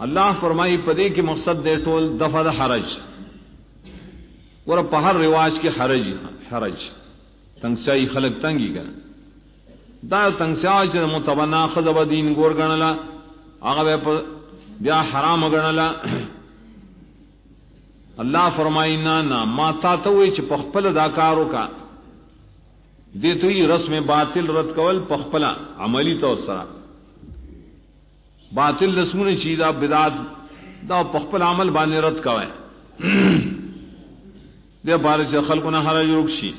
اللہ فرمائی پدے کی مقصد دے ٹول دفع حرج اور پہر رواج کے حرج تنگسائی خلق تنگی کر دا تنگسا سے متبنا خذب دین گور گنلا آگا بیا حرام گنلا اللہ فرمائی نا ماتا تو پخپل داکاروں کا دے تو ہی رسم باطل رد کول پخپلا عملی طور سرا باطل رسمون چیزا بدعت دا پخپل عمل بانے رد کوئے دے بارش خلقنا حرج رکشی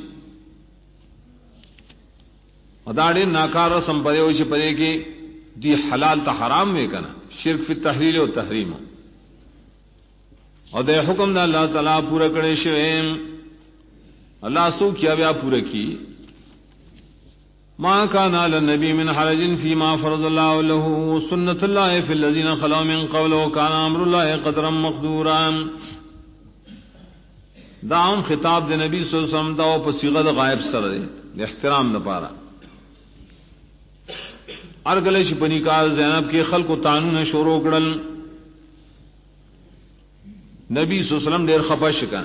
اداڑے ناکار رسم پدے ہوئی پدے کے دی حلال تا حرام میں کنا شرک فی التحلیل و تحریم اور دے حکم دا اللہ تعالیٰ پورا کرے شویم اللہ سو کیا بیا پورا کی ما كان على النبي من حرج فيما فرض الله له سنة الله في الذين خلوا من قبل وكان امر الله قدرا مقدورا داؤں خطاب دے نبی صلی اللہ علیہ وسلم دا په صيغه غائب سره دے احترام نہ پارا ارگلش پنی کال زینب کے خلق و تانون شروع کړل نبی صلی اللہ علیہ وسلم دیر خفش کا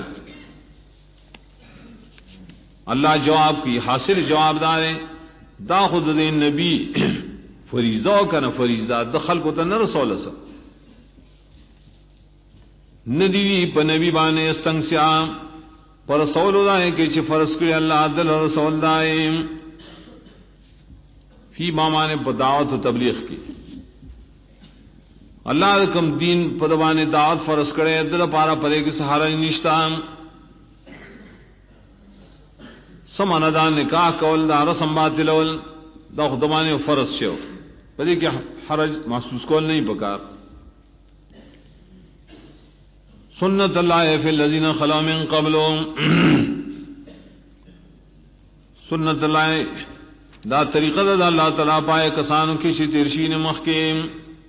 اللہ جواب کی حاصل جواب دارے دا خود دے نبی فریضہ کنا فریضہ دخل کو تن رسول سا ندی پ نبی بانے استنگسیا پر رسول دائے کہ چھ فرض کرے اللہ دل رسول دائے فی مامانے دعوت و تبلیغ کی اللہ کم دین پدوانے دعوت فرض کرے دل پارا پرے کی سہارا نشتا سمانا دا نکاح کول دا رسم باطلول دا خدمانے فرض شو پدے کہ حرج محسوس کول نہیں پکار سنت اللہ فی الذین خلا من قبل سنت اللہ دا طریقہ دا اللہ تعالیٰ پائے کسانو کسی ترشین مخکیم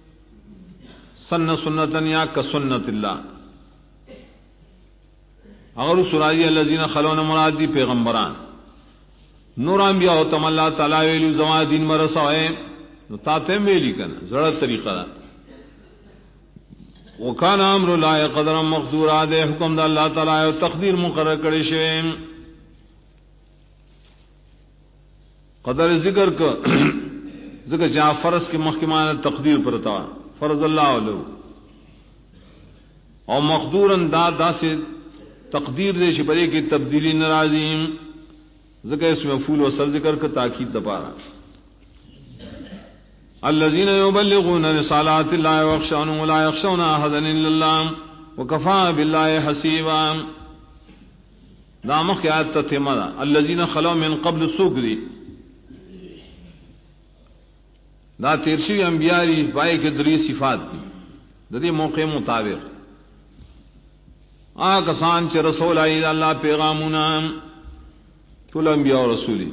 سنتن یا کسنت اللہ اگر سرائی الذین خلون مراد دی پیغمبران نور انبیاء و تم اللہ تعالیٰ ویلو زمان دین مرسوئے نو تاتیم ویلی کن زرد طریقہ دا وکان امر اللہ قدر مقدورا دے حکم دا اللہ تعالیٰ و تقدیر مقرر کرے شویم قدر ذکر کا ذکر جہاں فرض کے محکمان تقدیر پرتا فرض اللہ علیہ اور مقدور دا سے تقدیر دے شپرے کی تبدیلی نرازیم ذکر اس میں فول و سر ذکر کا تاکید دپارا الذين يبلغون رسالات الله ويخشون ولا يخشون احدا الا الله وكفى بالله حسيبا دامخ آیت تتمہ الذين خلوا من قبل سوگری دا تیرشی انبیاء بائے کے دری صفات دی دری موقع مطابق کسان چ رسول آئی اللہ پیغامنا کل انبیاء و رسولی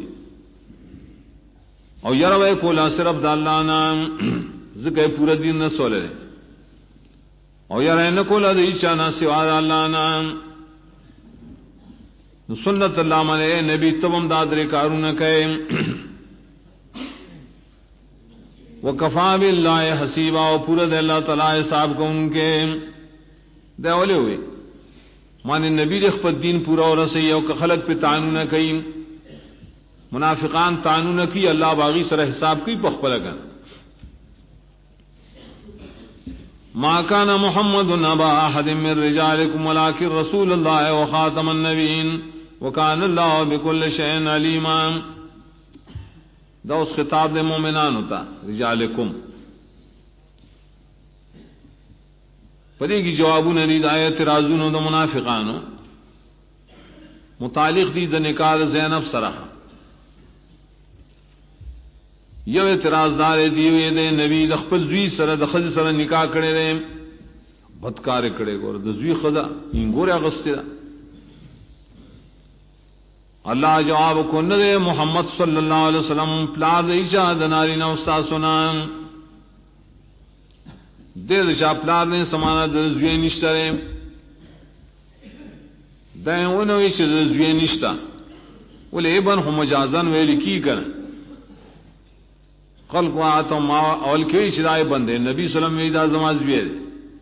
اور یروے کولا صرف دا اللہ نام ذکر پورا دین نہ سولے اور یرے نہ کولا دی چانا سوا دا اللہ نام سنت اللہ منے نبی تبم دادر کارو نہ کہے وکفا باللہ حسیبا اور پورا دے اللہ تعالی حساب کو ان کے دے اولے ہوئے مانے نبی رخ پر دین پورا اور رسی او خلق پہ تعانو نہ کئی منافقان تعانو نہ کی اللہ باغی سر حساب کی پخپلگن ما كان محمد نبا احد من رجالكم ولكن رسول الله وخاتم النبيين وكان الله بكل شيء عليما دا اس خطاب دے مومنان ہوتا رجالکم پدے کی جوابون دی آیت رازون دا منافقانو متعلق دی دا نکاح زینب سرح یو اعتراض دار دیوے دے نبی دا خپل زوی سر دا خز سر نکاح کرے دے بدکار کرے گو دا زوی خدا انگور اغسطی دا اللہ جواب کو نہ دے محمد صلی اللہ علیہ وسلم پلار دے چا دناری نہ استاد سنان دے چا پلار نے سمانا دزوی نشترے دے ونوی چ دزوی نشتا ولے ابن ہم مجازن ویل کی کر خلق وا تو ما اول کی چرائے بندے نبی صلی اللہ علیہ وسلم دا زماز وی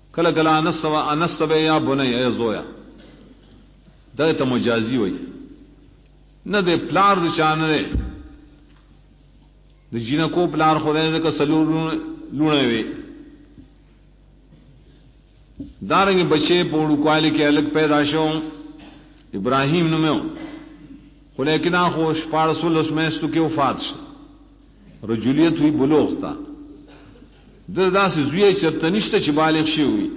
کلا کلا انسب یا بنی اے زویا دا ته مجازی وای نه د پلار د چانه د جینا کو پلار خدای د سلور لونه وی دارنګ بچے پوڑو کوالی کې الګ پیدا شو ابراہیم نومو خو لیکن خو شپارس ولس میستو کې وفات شو رجولیت ہوئی بلوغ تا داسې زوی چرته نشته چې بالغ شي وي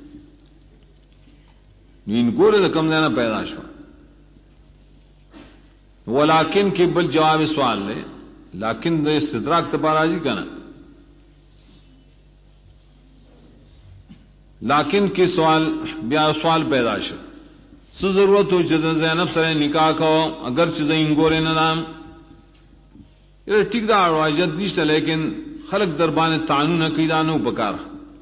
نین ګوره د کم نه پیدا شو ولیکن کې بل جواب سوال لے لیکن د استدراک ته راځي کنه لیکن کې سوال بیا سوال پیدا شو څه ضرورت و چې زینب سره نکاح کو اگر چې زین ګوره نه نام یہ ٹھیک دا واجد نشته لیکن خلق دربان تعانون قیدانو پکار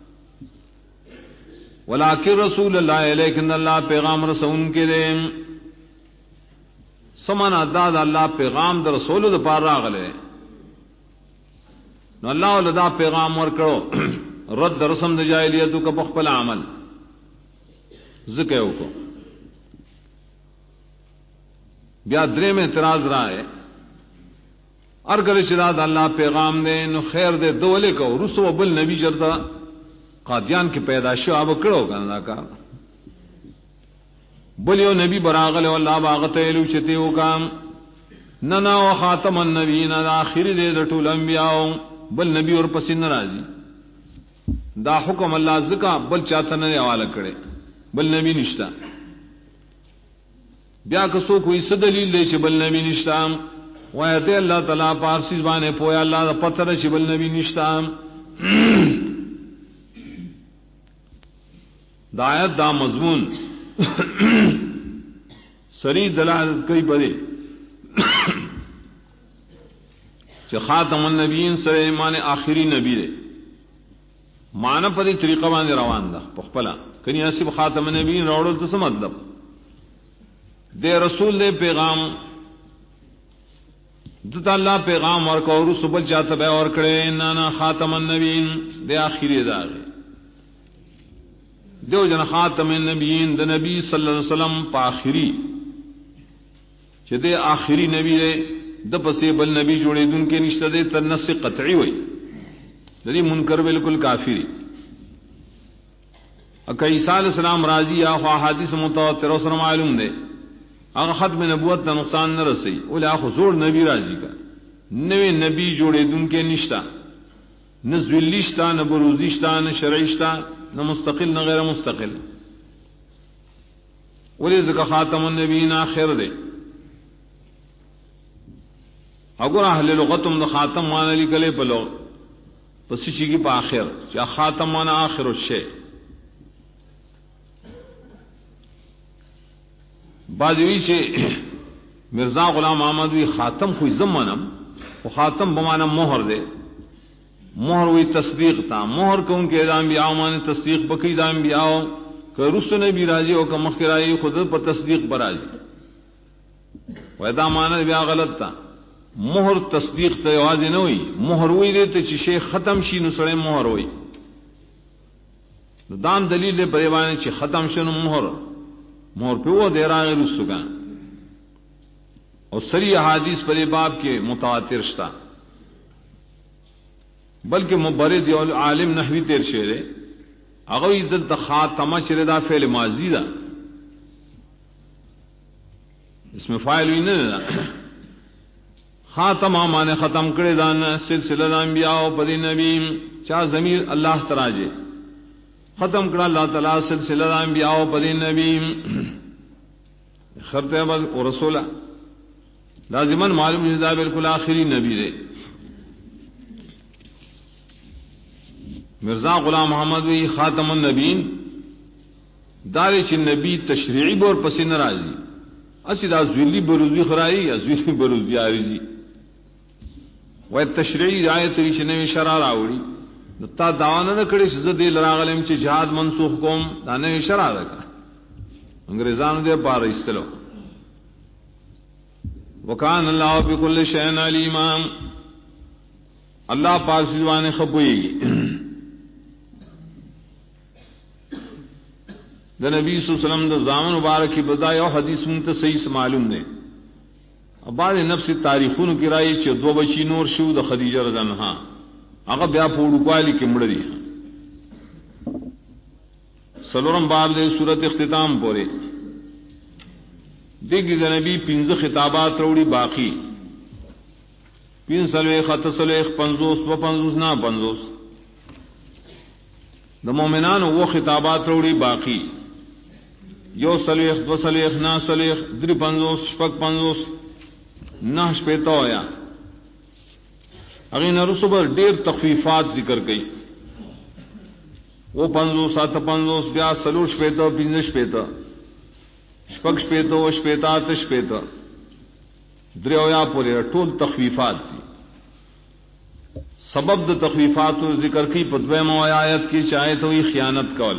ولیکن رسول اللہ لیکن اللہ پیغام رسول کے دے سمانا داد اللہ پیغام در رسول دا پار راغلے نو اللہ لدا پیغام ورکڑو رد رسم دا جاہلیتو کا بخبل عمل ذکیو کو بیا درے میں اعتراض رائے ارگل شداد اللہ پیغام دے نو خیر دے دولے کو رسو بل نبی جردا قادیان کی پیدائش اب کڑو کنا کا بلیو نبی براغل والله باغت ایلو چتے او کام ننا و خاتم النبیین اخر دے ټول انبیاء بل نبی اور پسند راضی دا حکم اللہ زکا بل چاته نه حوالہ کړي بل نبی نشتا بیا کسو کوئی دلیل دے چې بل نبی نشتا وایته اللہ تعالی پارسی زبان پویا اللہ دا پتر چې بل نبی نشتا دا آیت دا مضمون سری دلالت کوي بده چې خاتم النبیین سره ایمان آخری نبی دی معنی په دې طریقه باندې روان ده په خپل کني اسب خاتم النبیین راوړل څه مطلب دے رسول دے پیغام دتا اللہ پیغام ورکو اور سبل چاہتا بے اور کڑے نانا خاتم النبیین دے آخری دا گئے دیو جن خاتم النبیین دے نبی صلی اللہ علیہ وسلم پا آخری چھ دے آخری نبی دے دا پسی بل نبی جوڑے دن کے نشتہ دے تنس قطعی ہوئی دے منکر بالکل کافری اکا عیسیٰ علیہ السلام راضی یا خواہ حدیث متواتر و سر معلوم دے اگر ختم نبوت تا نقصان نہ رسی اولی آخو زور نبی راضی کا نوے نبی جوڑے دن کے نشتا نہ زویلیشتا نہ بروزیشتا نہ شرعیشتا نہ مستقل نہ غیر مستقل اولی ذکا خاتم النبیین آخر دے اگر اہل لغتم دا خاتم مانا لکلے پلو پسی چی کی پا آخر چا خاتم مانا آخر الشے بعضوی چھے مرزا غلام احمد وی خاتم خوی زمانم و خاتم بمانا مہر دے مہر وی تصدیق تا مہر کون کے ادام بھی آمان تصدیق بکی ادام بھی آو کہ رسو نبی راجی ہو کہ مخیرائی خود پر تصدیق پر آجی و ادامانا بھی غلط تا مہر تصدیق تا واضح نہ ہوئی مہر ہوئی دے تو چی ختم شی نسڑے مہر ہوئی دان دلیل دے پریوانے چی ختم شنو مہر پہ وہ دے رہا ہے رسو کا اور سری احادیث پر باب کے متواتر شتا بلکہ مبرد عالم نحوی تیر شعرے اغوی دل خاتمہ چردہ فعل ماضی دا اس میں فاعل ہوئی نہیں خاتمہ مانے ختم کرے دانا سلسلہ دا انبیاء و پدی نبی چاہ ضمیر اللہ تراجے ختم کرا اللہ تعالیٰ سلسلہ دا انبیاء و پدی نبی خرط عبد و رسولہ لازماً معلوم جزا بالکل آخری نبی دے مرزا غلام محمد وی خاتم النبیین دارے چھ نبی تشریعی بور پسی نرازی اسی دا زویلی بروزی خرائی یا زویلی بروزی آرزی وی تشریعی آیت وی چھ نوی شرع راوڑی تا دعوانا نکڑی شزد دے لراغلیم چھ جہاد منسوخ کوم دا نوی شرع رکا انگریزانو دے پار استلو وکان اللہ بکل شئن علیما اللہ پارسیوان خبوئی گی دا نبی صلی اللہ علیہ وسلم دا زامن مبارک کی بدائی او حدیث منتا صحیح سے معلوم دے. اب بعد نفس تاریخون کی رائی چھے دو بچی نور شو دا خدیجہ رضی اللہ عنہ اگر بیا پوڑو کوالی کی مڑ دی. سلورم باب دے سورت اختتام پورے دیکھ دا نبی پنز خطابات روڑی باقی پین سلویخ اتسلویخ پنزوس و پنزوس نا پنزوس دا مومنان وہ خطابات روڑی باقی یو سلویخ دو سلویخ نا سلویخ دری پنزوس شپک پنزوس نہ شپیتا ہویا اگین رسوبر دیر تخفیفات ذکر گئی وہ پنزوس آتا پنزوس بیا سلو شپیتا پنز شپیتا شپک شپیتا و شپیتا تشپیتا دریویا پورے ٹول تخفیفات دی. سبب د تخفیفات و ذکر کی پدویم و آیت کی چاہے تو ہی خیانت کول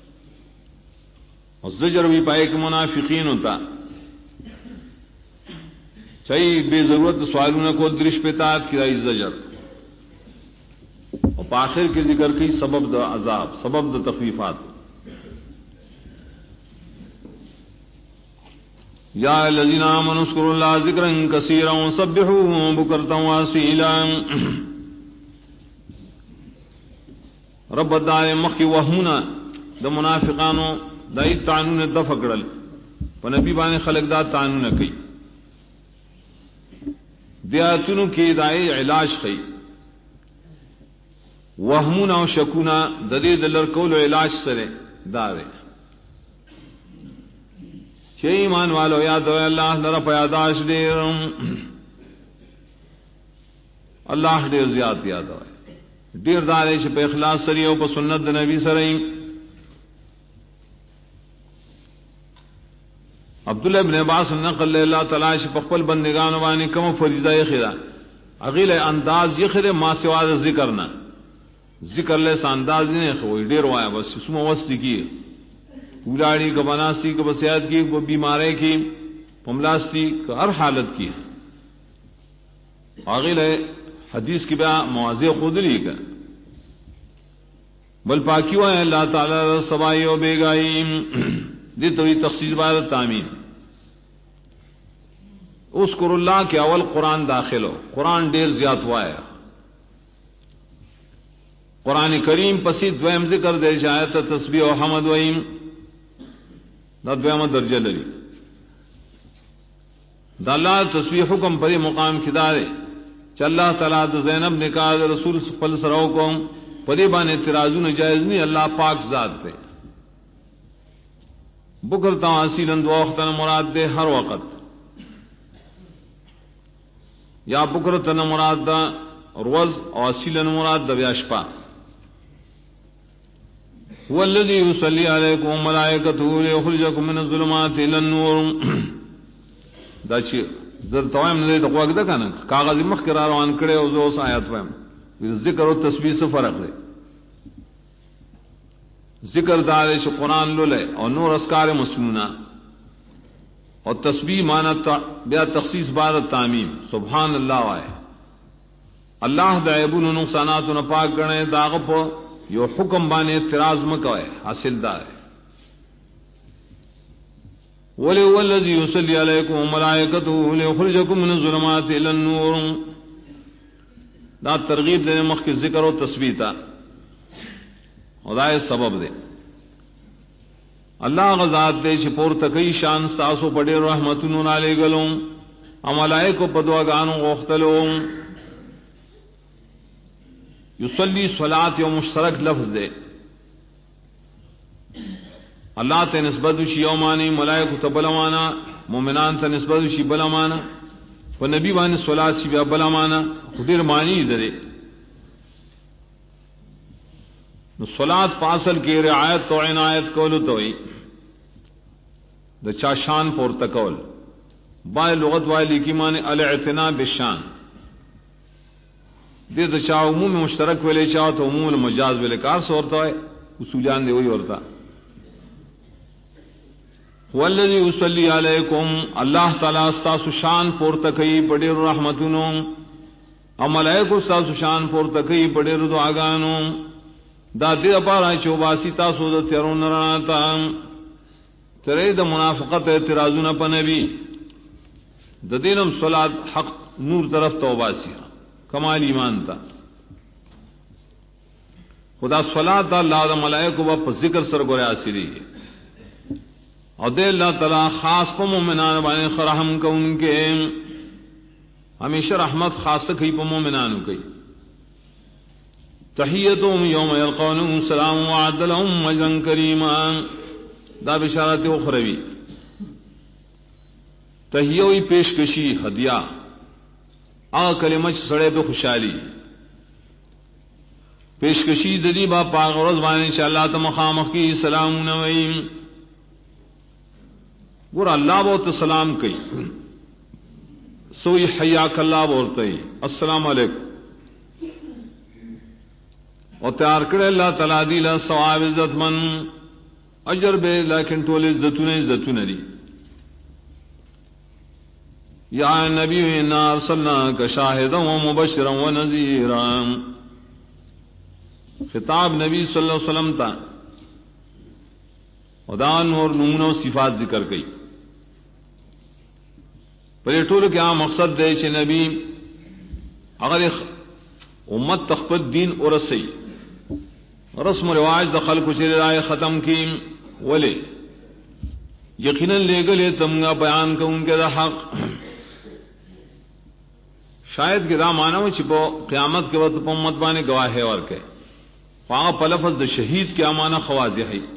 اور زجر بھی پائے کہ منافقین ہوتا چاہیے بے ضرورت سوالوں کو درش پیتات کی رائی زجر اور آخر کے ذکر کی سبب د عذاب سبب د تخفیفات. یا الذین آمنوا اذکروا اللہ ذکرا کثیرا وسبحوه بکرۃ واصیلا. رب دار مخی وهمنا د منافقانو دای تعنون دفقړل په نبی باندې خلق دا تعنون کوي دیاتونو کې دای علاج کوي وهمنا او شکونا د دې د لړکول علاج سره دا دی چې ایمان والو یاد وي الله لره پیاداش ډیر الله ډیر زیات یاد وي ډیر داري چې په اخلاص سره او په سنت د نبی سره. عبداللہ ابن عباس نقل اللہ تعالی چې په خپل بندگانو باندې کوم فریضه یې خدا اغیله انداز یې خره ما سوا د ذکر نه ذکر له انداز نه خو ډیر وایا بس سمو وستی کی ولاړی کو بناسی کو بسیات کی کو بیماری کی پملاستی کو ہر حالت کی اغیله حدیث کی بیا مواضع خود لی کا بل پاکی ہے اللہ تعالی سبائی و بیگائی دی تو تخصیص بار تعمیم. اذکر اللہ کے اول قرآن داخل ہو قرآن دیر زیاد ہوا ہے قرآن کریم پسی دویم ذکر دے جایت تسبیح و حمد ویم دا دویم درجہ لری دا اللہ تسبیح حکم پری مقام کدارے چ اللہ تعالیٰ دا زینب نکاح رسول پل سرو کو پدی بان اعتراضون جائز نہیں اللہ پاک ذات دے بکرتا اصیلن دو وقتن مراد دے ہر وقت یا بکرتن مراد دا روز اور اصیلن مراد دا بیاشپا. هو الذي يصلي عليكم وملائكته ليخرجكم من الظلمات الى النور. دا چې زر توام نه د قواګه کنه کاغذ مخ کرا روان کړي او زه اوس آیات وایم ذکر او تسبیح سے فرق دی. ذکر دار چې قران لولې او نور اسکار مسنونه اور تسبیح معنی بیا تخصیص بار تعمیم سبحان اللہ وائے اللہ د عیبون و نقصانات نہ پاک گنے داغ په یو حکم باندې اعتراض مکوئے حاصل دار ولی والذی یصلی علیکم وملائکته لیخرجکم من الظلمات الی النور. دا ترغیب دینے مخ کے ذکر و تسبیح تا خدای سبب دے اللہ غزاد دے چې پور تکي شان ساسو پډې رحمتونو علی گلوم املائکو پدواګانو غختلو. یصلی صلات یو مشترک لفظ دے اللہ تے نسبت شی یومانی ملائکو ته بلمانا مومنان ته نسبت شی بلمانا و نبی باندې صلات شی بلمانا خدیر معنی دے. نو صلات پاسل کی رعایت تو عنایت کولو توئی دا چا شان پور تکول بائے لغت والی کی معنی الاعتناء بالشان دے دا چا عموم مشترک ویلے چاہو تو عموم المجاز ویلے کار سے ہوتا ہے اصولیان دے وہی ہوتا. والذی یصلی علیکم اللہ تعالی استاسو شان پور تکئی بڑے رحمتونو او ملائکو استاسو شان پور تکئی بڑے دعاګانو دا دې لپاره چې وباسي تاسو د تیرون راتا ترے د منافقت اعتراضونه په نبی د دینم صلات حق نور طرف توبہ سیا کمال ایمان تا خدا صلات اللہ د ملائکه په ذکر سره ګوریا سری او دے اللہ تعالی خاص په مومنان باندې رحم کوونکې ہمیشہ رحمت خاص کی په مومنانو کوي تحیتهم یوم یلقونه سلام وعد لهم اجرا کریما دا بشارت اخروی تحیوی پیشکشی ہدیہ آ کلمہ سڑے پہ خوشحالی پیشکشی دلی با پاک ورځ باندې چې الله ته مخامخ کی سلام نویم ور اللہ بہت سلام کئی سوئی حیاک اللہ بولتے السلام علیکم اور تیار کرے اللہ تعالیٰ دیلا ثواب عزت من اجر بے لیکن ٹول عزتون دی یا نبی انا ارسلناک شاہدا ومبشرا ونذیرا خطاب نبی صلی اللہ علیہ وسلم تا ودان اور نمونہ و صفات ذکر گئی پر ټول کیا مقصد دے چې نبی اگر امت تخپل دین ورسی رسم و رواج دخل کو چلے رائے ختم کی ولے یقیناً لے گلے تمگا بیان کو ان کے دا حق شاید کہ دا مانو چھپو قیامت کے وقت امت بانے گواہ اور کے وہاں پلفظ دا شہید کیا مانا خواضح ہے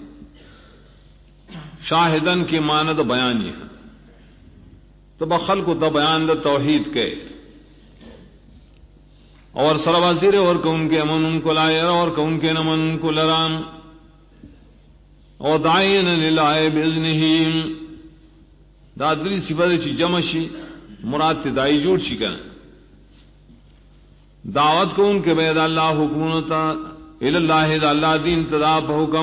شاہدن کی مانا دا بیان یہ ہے تو بخل کو دا بیان دا توحید کے اور سروازیر اور کون کے امن ان کو لائر اور کون کے نمن ان کو لرام اور دائین للہ بإذنہ دا دری صفت چی جمع شی مراد دائی جوڑ شی کنا دعوت کو ان کے بید اللہ حکمونتا الاللہ دا اللہ دین تدا پا حکم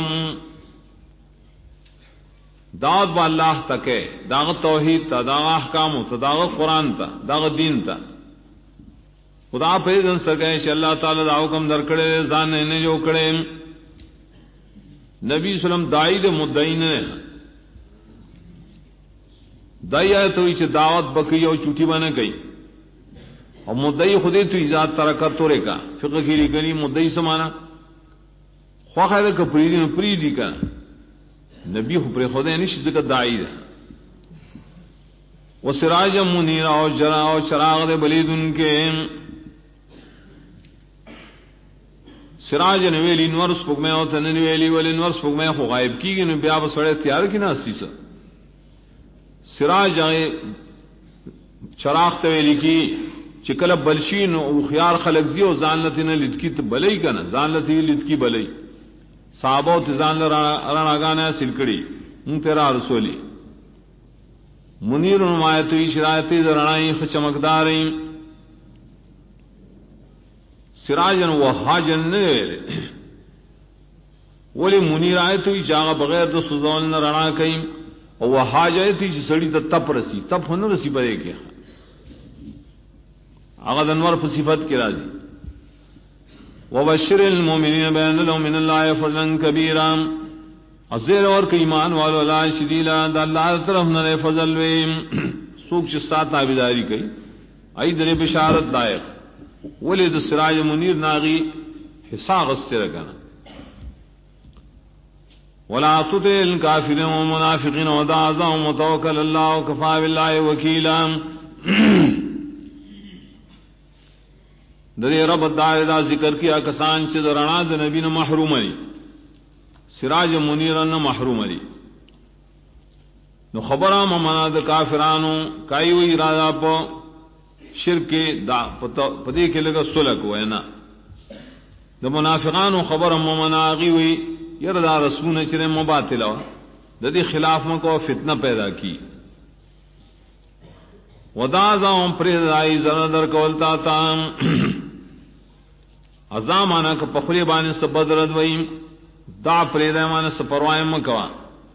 دعوت با اللہ تکے داغ توحید تا داغ احکامو تا داغ قرآن تا داغ دین تا خدا پیدن سکے کہ اللہ تعالی دا حکم در کڑے زان نے جو کڑے نبی سلم دائی دے مدعین نے دائی آئے تو اسے دعوت بکی اور چوٹی بنا گئی اور مدعی خودی تو ایجاد ترکت تو رے کا فقہ کی لکھنی مدعی سمانا خواہ خیر کا پریدی میں پریدی کا نبی خبر خودے نش ذکر دائی دے وہ سراج منیرا اور جرا اور چراغ دے بلید ان کے سراج نویلی انور سپک میں ہوتا نویلی ولی انور سپک میں خو غائب کی گئی نو بیا بسڑے تیار کی نا اسی سا سراج آئے چراغ تویلی کی چکل بلشین او خیار خلق زی او زان لتی نا لدکی تا بلئی کنا زان لتی لدکی بلئی صحابہ تی زان لران آگانا سلکڑی ان تیرا رسولی منیر نمایتوی شرایتی زرانائی خچمکداریں سراجن وحاجن نویلے ولی منیر آیتوی چاگا بغیر دو سزول نرانا کئیم اور وحاج آیتوی چی سڑی تا تپ رسی تپ ہنو رسی پدے کیا آغا دنور فصفت کی راضی وبشر المؤمنین بین لهم من اللہ فضلا کبیرا ازیر اور کہ ایمان والو لا شدیلا دا اللہ طرف نہ فضل ویم سوک چستا تابیداری کئی ای در بشارت دائق ولید سراج منیر ناغی حسا غستے رکھنا ولا تطع الکافرین والمنافقین ودع ذاهم وتوکل اللہ وکفى باللہ وکیلا دری رب دا ذکر کیا کسان چھ درنا د نبی نے محروم علی سراج منیرن محروم علی نو خبرہ ممنا د کافرانو کائی ہوئی ارادہ پا شرک دا پدے کے لگا سلک ہوئے نا د منافقانو خبرہ ممنا آگی ہوئی یردا رسول چرے مباطلہ ددی خلاف میں کو فتنہ پیدا کی ودازاؤں پریدائی زردر کولتا تام ازامانا کا پخلی بانے سے بدرد وئیم دا پریدائی مانا سے پروائم مکوا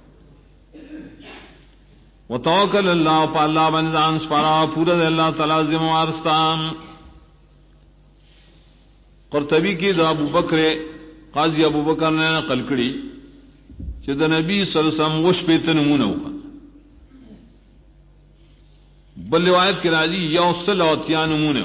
وتوکل اللہ پا اللہ بنزان سپارا پورا دے اللہ تعالی ذموارستان قرطبی کی دا ابو بکر قاضی ابو بکر نے نقل کری چې د نبی صلی الله علیه وسلم وش په تنمونه وکړه. بل روایت کې راځي یو سل او تیانمونه،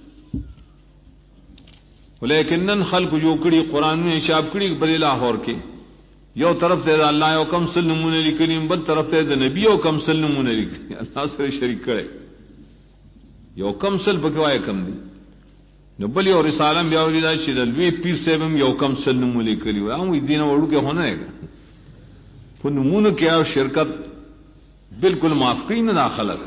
ولیکنن خلق جو کړي قران نه شاب کړي بل لاهور کې یو طرف ته الله یو کم سل نمونه لیکلي، بل طرف ته د نبی یو کم سل نمونه لیکلي، الله سره شریک کړي. یو کم سل پکې وای کم دي، نو بل یو رساله بیا ولیدا چې د لوی پیر صاحب یو کم سل نمونه لیکلي و، هم دینه وړو کې هونه ہے په نمونه کې او شرکت بالکل معاف کړي نه داخله.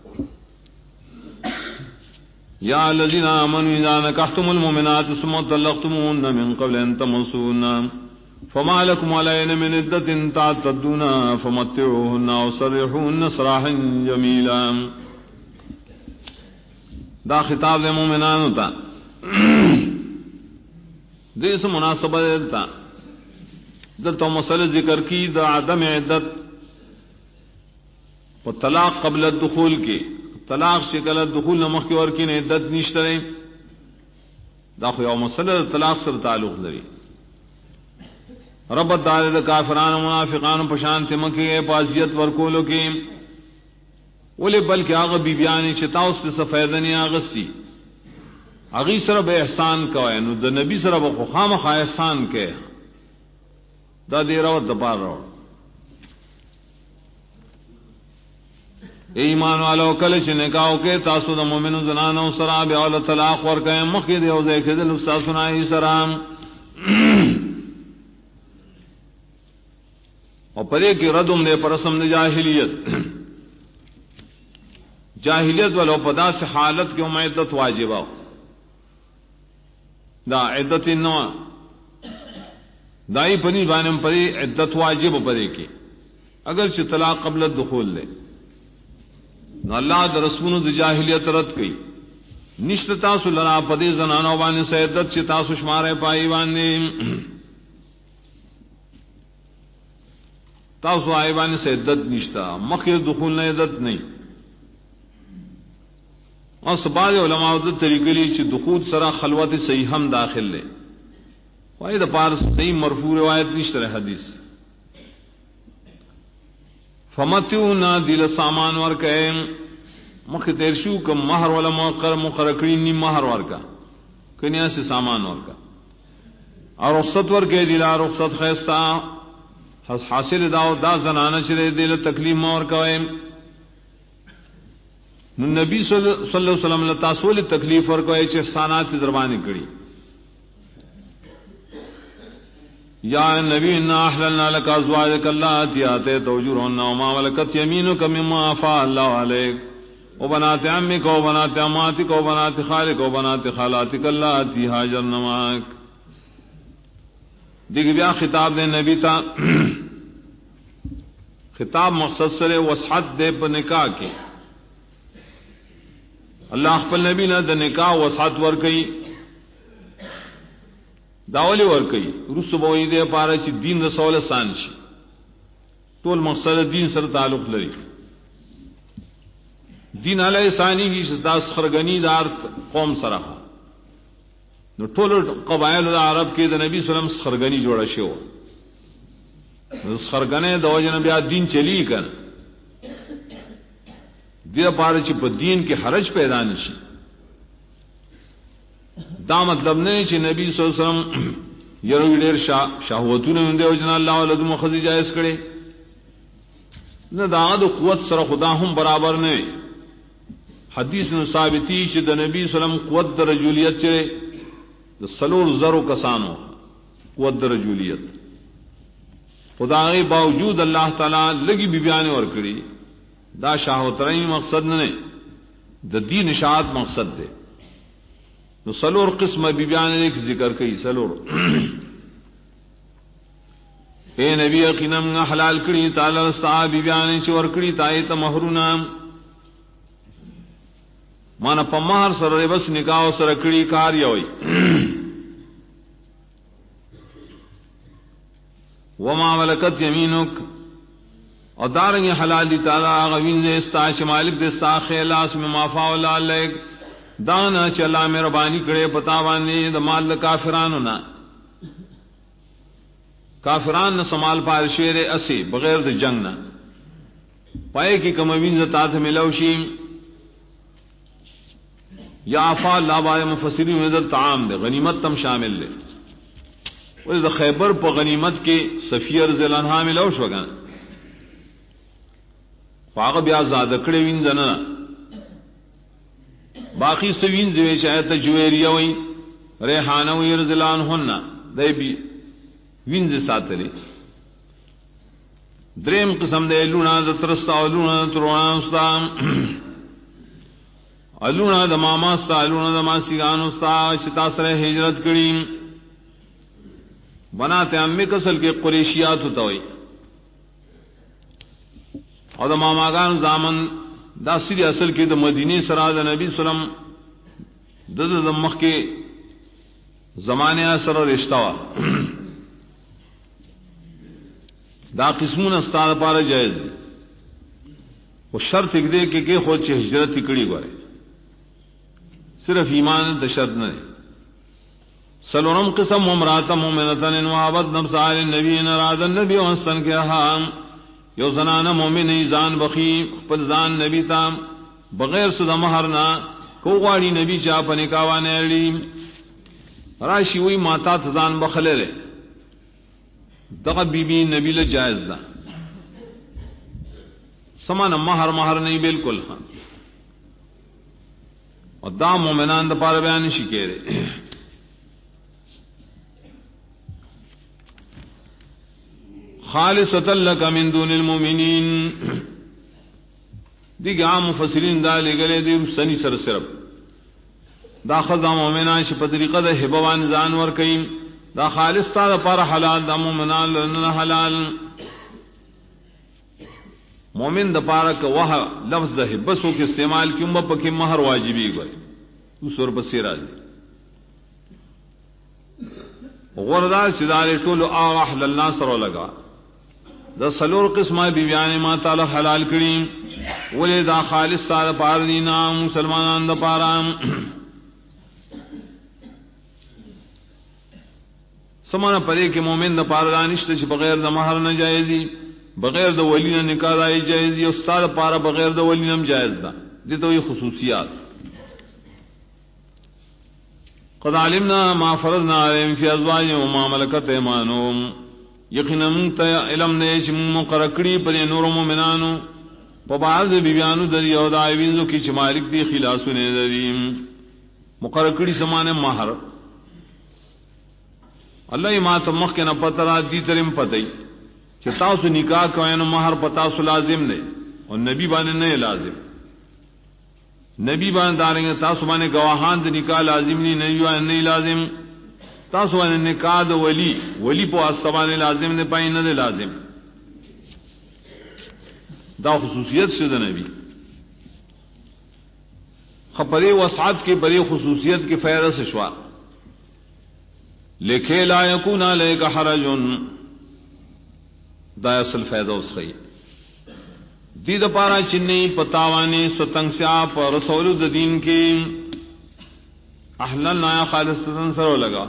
یا الذین آمنوا اذا نکحتم المؤمنات ثم طلقتموهن من قبل ان تمسوهن فما لكم عليهن من عدة تعتدونها فمتعوهن وسرحوهن سراحا جميلا. دا خطاب دے مومنانو تا دے سے مناسبت دلتا دلتا مسئلہ ذکر کی دا عدم عدت و طلاق قبل الدخول کی، طلاق شکل الدخول نمخ کی ورکی نے عدت نشترے، دا خو یو مسئلہ طلاق سر تعلق لري. رب تعالی دا کافران و منافقان پشان تمکی گئے پاسیت ورکولو کی، ولی بلکہ آغا بی بیانی چتا اس سے سفیدنی آغستی اغی سر بے احسان کوئے، نو دا نبی سر بخو خام خواہ احسان کے دا دے رو دپار رو. ایمان والو کلچ نکاو کے تاسو دا مومن زنانو سرا بے اول طلاق ورکے مخی دے اوزے کے دل استاذ سنائی سرام اور پدے کی ردم دے پرسم دے جاہلیت. جاہلیت والو پدا سے حالت کی عدت واجبہ دا عدت نو دائی پنی بانم پری عدت واجب پدے کی اگر چھ طلاق قبل الدخول لے نو اللہ دا رسول دا جاہلیت رد کی نشت تاسو لرا پدے زنانو بانے سے عدت چھ تاسو شمارے پائی بانے تاسو آئی بانے سے عدت نشتا مخیر دخول نے عدت نہیں. اور سباد علماء عدت طریقے لی چھ دخول سرا خلوت صحیح ہم داخل لے وائی دا پار صحیح مرفوع روایت نشتر حدیث. فمتیو نا دل سامان ورکے مخ تیرشو کم مہر والا مقرقرین نی مہر ورکا کنیا سے سامان ورکا اور رخصت ورکے دلا رخصت خیستا حاصل داو دا زنانا چلے دل تکلیف مور کوئے. نبی صلی اللہ علیہ وسلم لتاسول تکلیف ورکوئے چھ احسانات کی دربانی کری. یا نبی انا احللنا لك ازواجك اللاتي آتيت اجورهن وما ملكت يمينك مما افاء الله عليك وبنات عمك وبنات عماتك وبنات خالك وبنات خالاتك اللاتي هاجرن معك. دیکھ بیا خطاب دے نبی تا خطاب مقصد سر وسعت دے پر نکاح کی اللہ خپل نبی نے دا نکاح وسعت ور کئی داولی ور کئی رسو بوئی دے پارا چی دین رسول سان شی طول مقصد دین سر تعلق لری. دین علیہ ثانی کی شستا سخرگنی دار قوم سرحا نو ټول قبائل عرب کې د نبی صلی الله علیه وسلم سخرګنی جوړه شو. سخرګنه د وجه بیا دین چلی کړ دې پاره چې په دین کې حرج پیدا نشي. دا مطلب نه چې نبی صلی الله علیه وسلم یو ډېر شهوتونه د وجه الله ولود مخزي جایز کړي نه دا د قوت سره خدا هم برابر نه. حدیث نو ثابتی چې د نبی صلی الله علیه وسلم قوت د رجولیت چې سلور زرو کسانو قوت رجولیت خدای باوجود اللہ تعالی لگی بیان اور کری دا شاہوترین مقصد نے دا دین اشاعت مقصد دے. تو سلور قسم بیان ایک ذکر کئی سلور اے نبی یقیناً حلال کری تعالی صاحب بیان چور کری تایت مہرونا مانا پمہر سر بس نکاح سر کڑی کار یوئی وما ملکت یمینک اور دارنگ حلال دی تعالی غوین دے استاش مالک دے استاخ الاس میں مافا اللہ علیک دانا چلا مہربانی کرے پتا باندے دا مال دا کافرانو نا کافران نہ سمال پار شیر اسے بغیر د جنگ نہ پائے کی کموین زتات ملوشی یا آفا اللہ بار مفسرین نظر تعام دے غنیمت تم شامل لے وہ دا خیبر پا غنیمت کے صفیہ رضی اللہ عنہ ملوش وگانا فاغ بیا زادکڑے وین زننا باقی سوین زوی شایت جویریہ وی ریحانہ وی رضی اللہ عنہ دے بھی وین زی ساتلے دریم قسم دے لونا دا ترستا لونا دا ترونا استا لونا دا ماما استا لونا دا ماسیگان استا شتا سر ہجرت کریم بناتے امی کسل کے قریشیات ہوتاوئی اور دا ماماگان زامن دا سری اصل کے دا مدینی سرا دا نبی سلم دا مخ کے زمانے سر رشتہ دا قسمون استاد پارا جائز دی وہ شرط ایک دے کہ خود سے ہجرت کڑی گورے صرف ایمان دا شرط نہ سلورم قسم ممراتم مومنتن وعبد نفس آل النبی نراد النبی وانستن کے حام یو زنانا مومن زان بخی خپل زان نبی تام بغیر صدا مہرنا کو غاڑی نبی چاپ نکاوانے علی راشی ہوئی ماتا تزان بخلے رے دغه بی بی نبی له جائز ده سمان مہر نہیں بالکل ہاں اور دا مومنان دا پار بیان شي کېره خالصۃ لک من دون المؤمنین دیگه عام مفسرین دا لګلې دي سنی سر صرف دا خزا مومنان شي په طریقه د هبوان ځان ور کین دا خالص تا پر حلال دا مومنان لن حلال مومن دا پارا کا وہ لفظ دا بسو کے استعمال کیوں پکے مہر واجبی گئے اس اور بسیرا دی غردار چدارے ٹولو آغاح للنا سرو لگا دا سلور قسمہ بیویان ما تعالی حلال کریم ولی دا خالص تا پار دینا مسلمانان دا پارا سمانا پرے کہ مومن دا پارا دانشتا چھ بغیر دا مہر نہ جائزی بغیر دا ولی نہ نکاح دائی جائزی استاد پارا بغیر دا ولی نم جائز دا دی تو یہ خصوصیات قد علمنا ما فرضنا علیہم فی ازواجہم وما ملکت ایمانہم یقینا منتا علم نے چھ مقرکڑی پر نور مومنانو پا بعض بیبیانو دری او دائیوینزو کی چھ مالک دی خلاسو نے دریم مقرکڑی سمانے مہر اللہ ما تمخ کے نہ پترا دی ترم پتئی کہ تاسو نکاح کوئے نو مہر پتاسو لازم دے اور نبی بانے نہیں لازم نبی بانے داریں گے تاسو بانے گواہان دے نکاح لازم نہیں بانے نہیں لازم تاسو بانے نکاح دے ولی پو آسبانے لازم دے پائیں نہ دے لازم دا خصوصیت سے دے نبی خپرے وسعت کے بڑے خصوصیت کے فیض سے شوا لکھے لا یکون علیک حرج دا اصل فائدہ اس خی دید پارا چنی پتاوانے ستنگ سیا پر رسول دین کی احلن نایا خالصتاً سرو لگا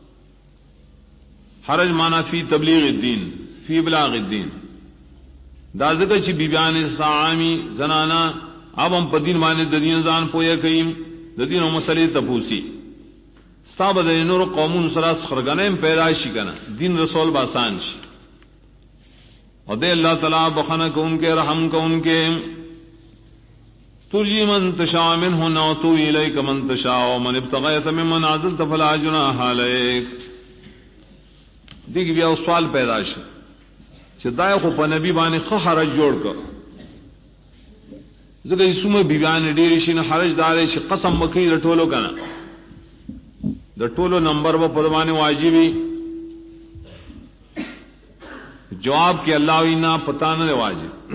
حرج مانا فی تبلیغ الدین فی ابلاغ الدین دا ذکر چی بیبیان سامی زنانا اب ہم پدین مانے ددین زان پویا کئیم ددین و مسئلے تپوسی صاحب دے نور قومون سراس خرگنیم پیدائشی کنا دین رسول باسان شی اور دے اللہ تعالیٰ بخنا کو ان کے رحم کو ان کے ترجی من تشاء منہن و تو الیک من تشاء ومن ابتغیت ممن عزلت فلا جناح علیک دیکھ بیا سوال پیدائشی چھ دائے خو پا نبی بانے خو حرج جوڑ کر ذکر اسم بیبیان دیرشی نے حرج دارے چھ قسم مکی رٹولو کنا دا ٹولو نمبر و پدوانے واجبی جواب کے اللہ وینا پتا نہ واجب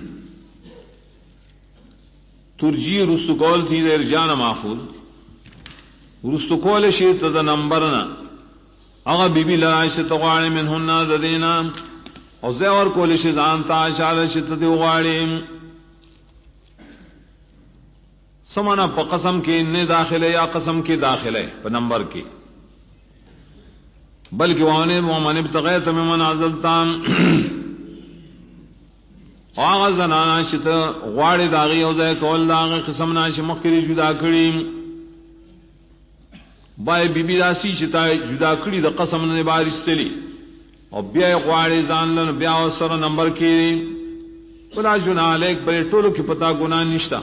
ترجی رستقول تھی دیر جانا محفوظ رستقول شیط دا نمبرنا اغا بی بی لرائی سے تغاڑی من ہننا دا دینا اور زیور کول شیطان شاعر شیط دی غاڑی سمانا پا قسم کے نے داخل ہے یا قسم کے داخل ہے پا نمبر کے بلکہ ومن ابتغیت ممن عزلتا آغا زنانا چتا غوار داغی او زی کول داغی قسمنا چی مخکری جدا کریم بای بی بی داسی چتا جدا کری دا قسمنا بارستلی او بیا غوار زان لن بیا وصر نمبر کی فلا جناح علیک بلی طولو کی پتا گناہ نشتا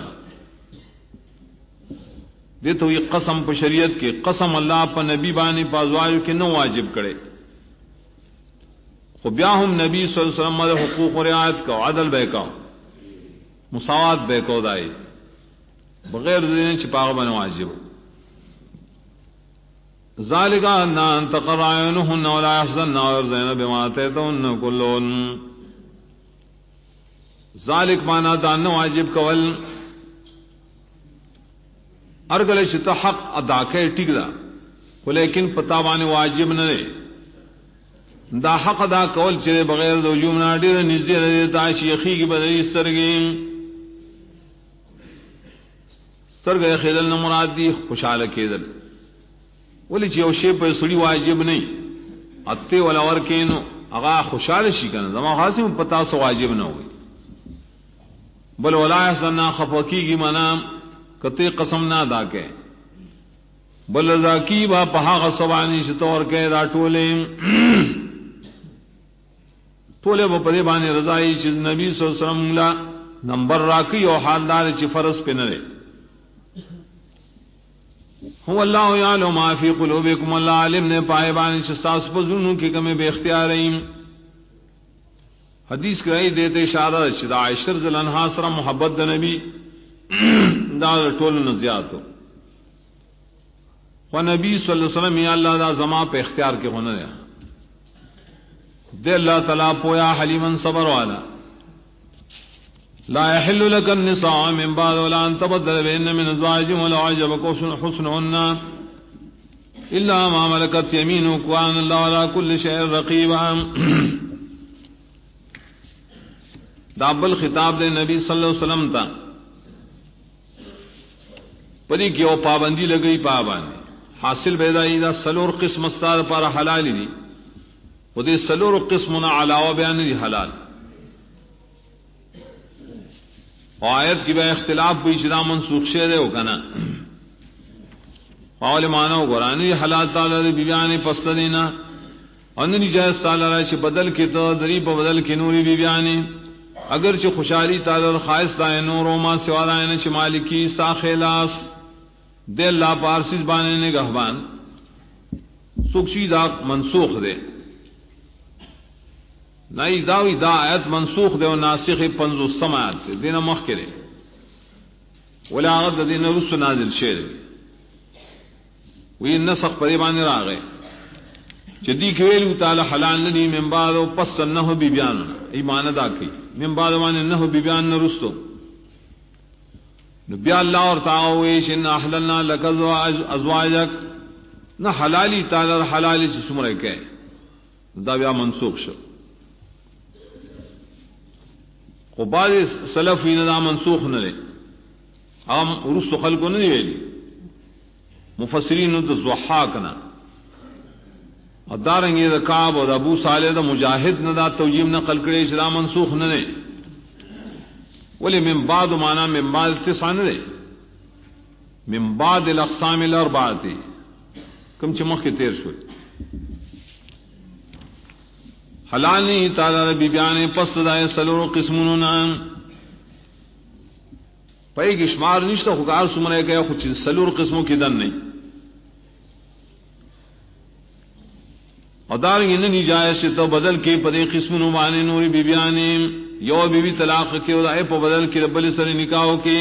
دیتو یہ قسم پا شریعت کے قسم اللہ پا نبی بانی پا ازواجو کے نو واجب کرے خو بیا ہم نبی صلی اللہ علیہ وسلم مدى حقوق و رعایت کا عدل بے کا مساوات بے کو دائی بغیر دینے چپاغ بن واجب ذالکا انا انتقر عینوہن ولا یحزن ورزین بما آتیتوہن کلون ذالک مانا دان واجب کول ارگل شتا حق ادا کے ٹک دا لیکن پتاوان واجب نہ رے دا حق ادا کول چرے بغیر دو جمنا ڈیر نزدی رہتا شیخی کی بدلی سترگ خیدل نہ مراد دی خوشحال کیدل ولی چیو شی پر سڑی واجب نہیں اتے والا ور کینو اغا خوشحال شی کنا زما خاصی پتا سو واجب نہ ہوئی بل ولا احسن خفقی کی منام کتے قسم نہ ادا کے بل رضا کی با پہا غصبانی شطور کے دا ٹولے ٹولے با پدے بانی رضائی چیز نبی صلی اللہ علیہ وسلم لا نمبر راکی او حالدار چی فرض پہ نرے هو اللہ یعلم ما فی قلوبکم اللہ علم نے پائے بانی چستاس پزنوں کی کمی بے اختیار رہیم حدیث کرائی دیتے اشارہ چدا عائشہ رضی اللہ عنہا سرم محبت دا نبی دا ٹول نزیات ہو و نبی صلی اللہ علیہ وسلم یا اللہ دا زما پہ اختیار کے ہونا دیا دے اللہ تعالیٰ پویا حلیما صبر والا لا يحل لك النساء من بعد ولا ان تبدل بين من ازواج ولا عجبك حسنهن الا ما ملكت يمينك وان الله على كل شيء رقيب دابل خطاب دے نبی صلی اللہ علیہ وسلم تا پری کیوں پابندی لگئی پابندی حاصل بیدائی دا سلور قسم استاد پارا حلالی دی وہ دے سلور قسمنا علاوہ بیان دی حلال آیت کی بے اختلاف بھی شدہ منسوخ شہرے ہو کنا قول مانو قرآنی حلال تعالی دی بیانی پست دینا اندنی جائز تعالی چھ بدل کی تو دری پا بدل کی نوری بیانی اگر چھ خوشاری تعالی خائص دائے نور و ما سوا دائے چھ مالکی ستا خیلاس دے اللہ پارسیز بانے نگہبان سکشی دا منسوخ دے نئی داوی دا آیت منسوخ دے و ناسخ 50 آیت دے دینا مخ کرے ولی آغت دینا رس نازل شیر وی نسخ پریبانی را گئے جدی کویلو تعالی حلال ندی من بعد و پس نحو بی بیاننا ایمان ادا کی من بعد وانی نحو بی بیان نرستو نبی اللہ اور تعاویش ان احللنا لک ازواجک نہ حلالی تعالی حلالی سے سمرے کے دا بیا منسوخ شو کو بعض سلف دا منسوخ نہ لے عام رست خلقو نہیں ویلی مفسرین دا زحاق نا دارنگی دا کعب و دا ابو صالح دا مجاہد نہ دا توجیم نقل کرے اسلام منسوخ نہ لے ولی من بعد مانا من بعد تسعہ نہ لے من بعد الاقسام الاربعہ کم چمخ کے تیر شوئی حلال نہیں تعالی بی بیانے پس دائے سلور قسمون نام پئی کی شمار نشتا خکار سمرے گیا کچھ سلور قسموں کی دن نہیں اور دارنگی ننی جائے سے تو بدل کے پدے قسمون بانے نوری بی بیانے یو بی بی طلاق کے ودائے پا بدل کے ربلی سر نکاحو کے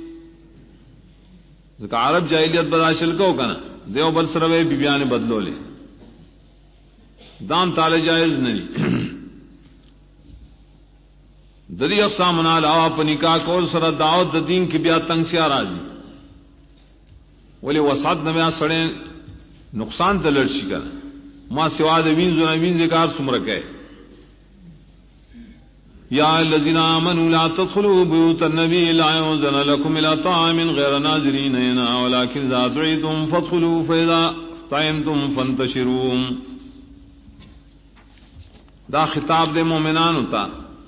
ذکر عرب جاہلیت بداشل کو کنا دیو بل سروے بی بیانے بدلو لے دام تالے جائز نہیں دری اقسام علاوہ پا نکاح کول سر دعوت دین کی بیا تنگ سے آراجی ولی وسعت نبیا سڑے نقصان تلڑ شکر ما سواد وینزو نوین ذکار سمرکے یا الذین آمنوا لا تدخلوا بیوت النبی لا یؤذن لکم الى طعام غیر ناظرین اناء ولکن اذا دعیتم فادخلوا فاذا طعمتم فانتشروا دا خطاب دے مومنان ہوتا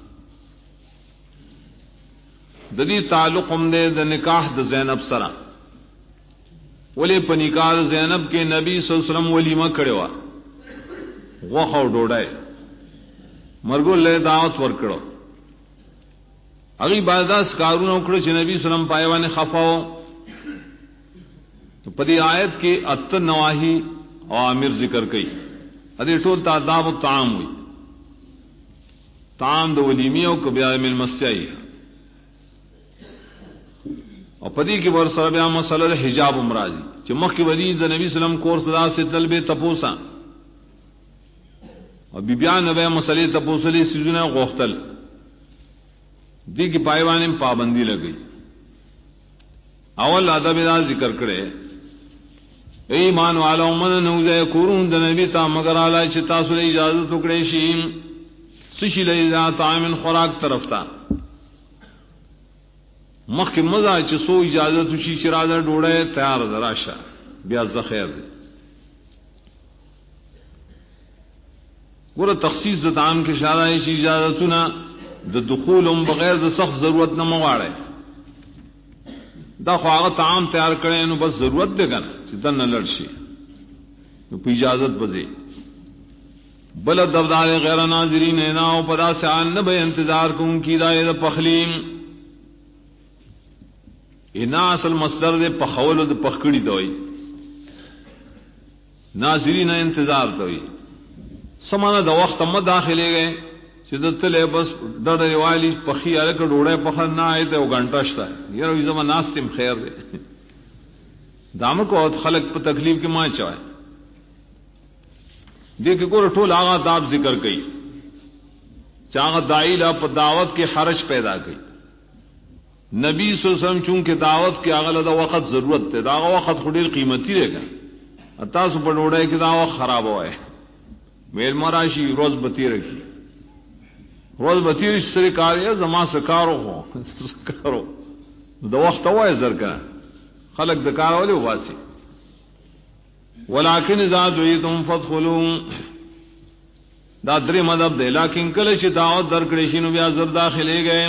ددی تعلق ہم دے د نکاح د زینب سرا ولی په نکاح د زینب کے نبی صلی اللہ علیہ وسلم ولیمہ کړو غوخه او ډوډۍ مرګو له دعوت ورکړو هغه بعد اس کارونه وکړو چې نبی صلی الله علیہ وسلم پایوانه خفاو تو پدی آیت کی ات نواہی اوامر ذکر کئی ادی ټول تعداب الطعام ہوئی طعام د ولیمیو کو بیا مل مسیائی اور پدی کی ور سره بیا مسله حجاب امراضی چې مخ کی ودی د نبی صلی الله علیہ وسلم کورس دا سے طلب تپوسا اور بیان نبی مسلې تپوسلی سيزونه غوښتل دی کی پایوانه پابندی لګئی اول ادب دا ذکر کړي ایمان والو من نوځه کورون د نبی تا مگر اعلی چې تاسو له اجازه ټکړې شي سشي له طعام خوراک طرف تا مخک مزه چې سو اجازه تو شي شراده ډوړې تیار دراشه بیا زخیر ګوره تخصیص د طعام کې اشاره شي اجازهونه د دخولم بغیر د سخت ضرورت نه مواړي دا خو هغه طعام تیار کړي نو بس ضرورت دی کنه چې دنه لړشي نو په اجازت بځي بل دبدار غیر ناظرین نه او پدا سان نه به انتظار کوم کی دای د پخلیم انا اصل مصدر دے پخول د پخکڑی دوئی ناظرین انتظار دوئی سمانه د وخت م داخلي گئے چې د تله بس ډډه والی پخی الک ډوړې پخ نه آیت او غنټه شته یره زما ناستم خیر دے دام کو خلق په تکلیف کې ما چوي دې کې ګور ټول هغه داب ذکر کړي چاغه داعی لا په دعوت کې حرج پیدا کړي نبی صلی اللہ علیہ وسلم چونکہ دعوت کی اغلى دا وقت ضرورت تے دا وقت خودیر قیمتی رہے گا اتا سو بڑوڑے کہ دا وقت خراب ہوا ہے میل مراشی روز بتی رکھی روز بتی رش سری کاری زما سکارو ہو سکارو دا وقت ہوا ہے زرکا خلق دکار والے واسی ولیکن اذا دعیتم فادخلوا دا درې مذهب دی لیکن کله چې دعوت درکړې شي نو بیا زر داخلي گئے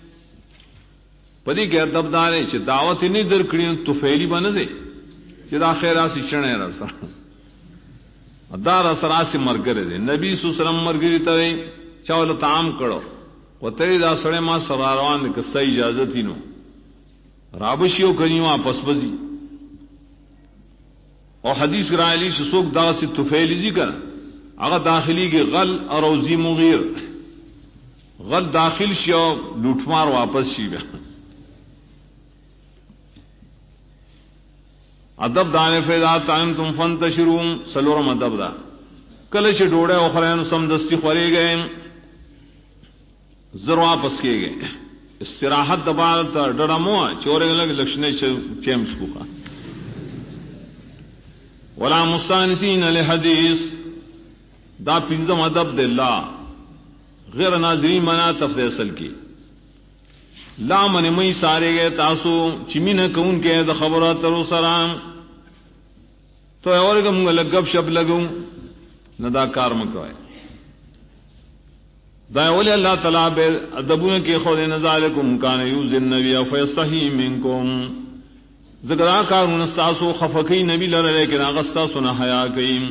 پدی کې ادب دار چې دعوت نه درکړې تو فعلی باندې دی چې دا خیراسی چنه راځه ادار سراسی مرګره دی نبی صلی الله علیه وسلم مرګری ته چاول طعام کړو وته دا سړی ما سره روان کسته اجازه تینو رابشیو کنیو واپس بزی او حدیث راعلی شسوک دا سی توفیلی ذکر اگر داخلی کے غل اور روزی مغیر غل داخل شیو لوٹمار واپس شی بیا ادب دانے فیضا تائم تم فانتشرون سلورم ادب دا کلش ڈوڑے اخرین سمدستی خوری گئے زر واپس کیے گئے استراحت دبارت ڈڑمو چورے لگ لکشنے چیمس کو خواہ ولا مستانسین لحدیث دا پنزم ادب دے لا غیر ناظرین منا تفصیل کی لا من مئی سارے گئے تاسو چمی نہ کون کے دا خبرات رو سرام تو اور گم گپ شپ لگوں نہ دا کار مکوائے دا اولی اللہ تعالیٰ بے ادبون کے خود نزالکم کان یوز النبی فیستحی منکم ذکرہ کارون استاسو خفقی نبی لرے لیکن اغسطا سنا حیاء کئیم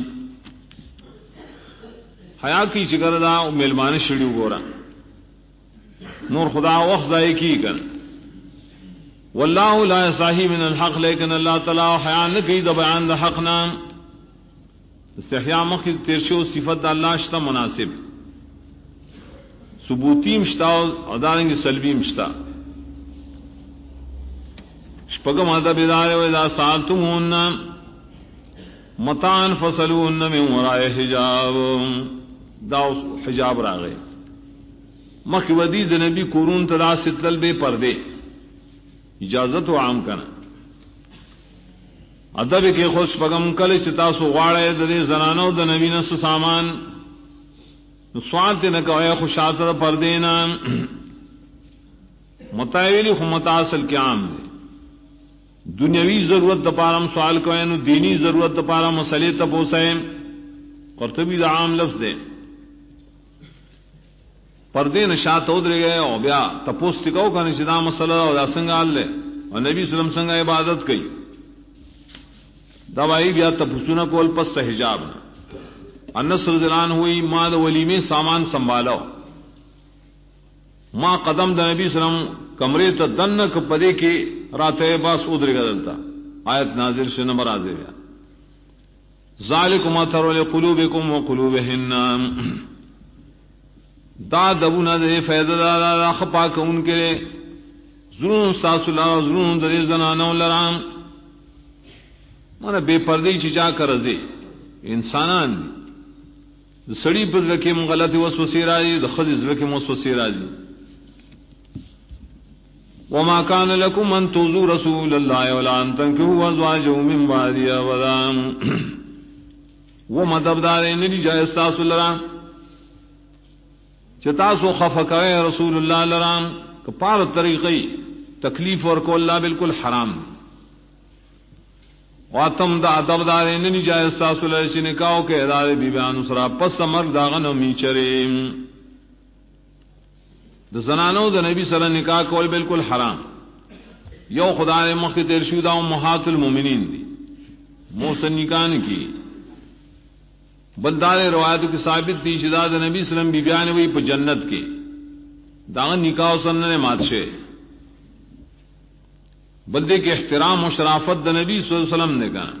حیاء کی چکر دا ملمان شڑیو گورا نور خدا وقت ضائع کی کر واللہ لا یصاحی من الحق لیکن اللہ تعالی حیاء نکی دا بیان دا حق نام استحیاء مخی ترشو صفت دا اللہ شتا مناسب ثبوتی مشتا اور دارنگی سلبی مشتا شپگم ادب ادارے و اذا سالتمون متان فصلون من وراء حجاب دا حجاب را گئے مخ ودید نبی قرون تدا ستل بے پردے اجازت و عام کنا ادب کے خوش پگم کل ستاسو غاڑے دے زنانو د نبی نس سامان سوانت نہ کہ خوشاتر پردینا متاویلی خو متاصل کے عام دے دنیاوی ضرورت دپارم سوال کوئے نو دینی ضرورت دپارم مسئلے تپوسے قرطبی دا عام لفظ ہے پردے نشات ادھر گئے او بیا تپوس تکو کا نشدا مسئلہ او دا سنگال لے اور نبی صلی اللہ علیہ وسلم سنگا عبادت کی دوائی بیا تپسونا کول پس حجاب انس رضی اللہ عنہ ہوئی ما دا ولیمے سامان سنبھالا ما قدم دا نبی صلی اللہ علیہ وسلم کمرے تا دنک پدے کی راتے باس ادھر گا دلتا آیت نازل سے نمبر آزے بیا ذالکم اطہر لقلوبکم وقلوبہن دا دبونا دے فیدہ دا خپاک ان کے ضرور ساس اللہ ضرور دے زنانو لرام مانا بے پردی چیچا کر رضی انسانان دی سڑی پر رکھے غلطی وسوسی راجی دا خزیز رکھے وسوسی راجی وما كان لكم ان تؤذوا رسول الله ولا ان تنكحوا ازواجه من بعده ابدا وما دبدار ان جائز تاسو لرام چتاسو خفقائے رسول اللہ لرام کپار طریقی تکلیف اور کو اللہ بالکل حرام واتم دا دبدار ان جائز تاسو لرسی نکاو کے ادارے بی بیان سرا پس مر داغن و میچریم دا زنانو دا نبی صلی اللہ علیہ وسلم نکاح کول بالکل حرام یو خدا نے مخی تیر شودہ امہات المومنین دی موسن نکاح کی بلدار روایتوں کی ثابت دی شدہ دا نبی صلی اللہ علیہ وسلم بی بیان ہوئی پا جنت کے داغن نکاح سنن مادشے بلدے کے احترام و شرافت دا نبی صلی اللہ علیہ وسلم نے کہا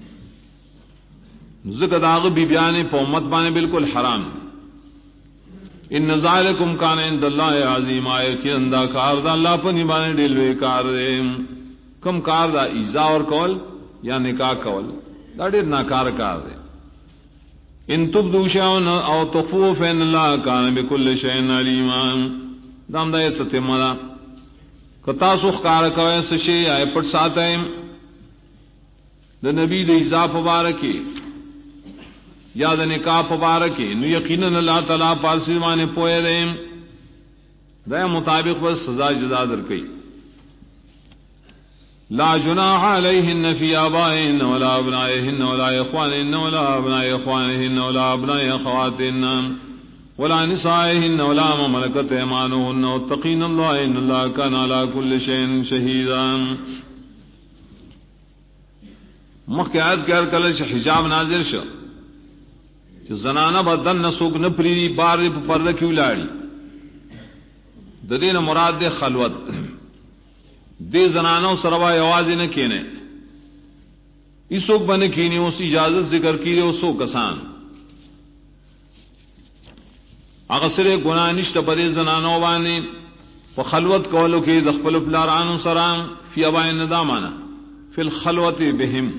ذکر داغ بی بیان پا امت بانے بالکل حرام ان ذالکم کان عند اللہ عظیم آئے کہ اندہ کار دا اللہ پر نبانے ڈیلوے کار دے کم کار دا ایزا اور کول یا نکاح کول دا دیر ناکار کار دے ان تبدو شاون او تخفو فین اللہ کان بکل شئین علیما دام دا یہ تتمہ دا کتا سخ کار کوئے سشے آئے پٹ ساتھیں دا نبی دا ایزا پبارکی یاد نکاح پبارکی نو یقیناً اللہ تعالیٰ پارسی مانے پوئے دیں دیا مطابق بس سزا جزا در کئی لا جناح علیہن فی آبائہن ولا ابنائہن ولا اخوانہن ولا ابناء اخوانہن ولا ابناء اخواتہن ولا نسائہن ولا مملکت ایمانہن واتقین اللہ ان اللہ کان علی کل شیء شہیدا مخیات کہر کلش حجاب نازل شو زنانہ بدن نسوک نپری بار پردہ کیوں لاڑی ددین مراد دے خلوت دے زنانوں سروا آوازی نہ کینے اسوک بنے کینی اس اجازت ذکر کی دے اسو کسان اغسر گناہ نشت بدے زنانوں بانے و خلوت کولو کی دخپل پلارانو سرام فی ابائن ندامانا فی الخلوت بہم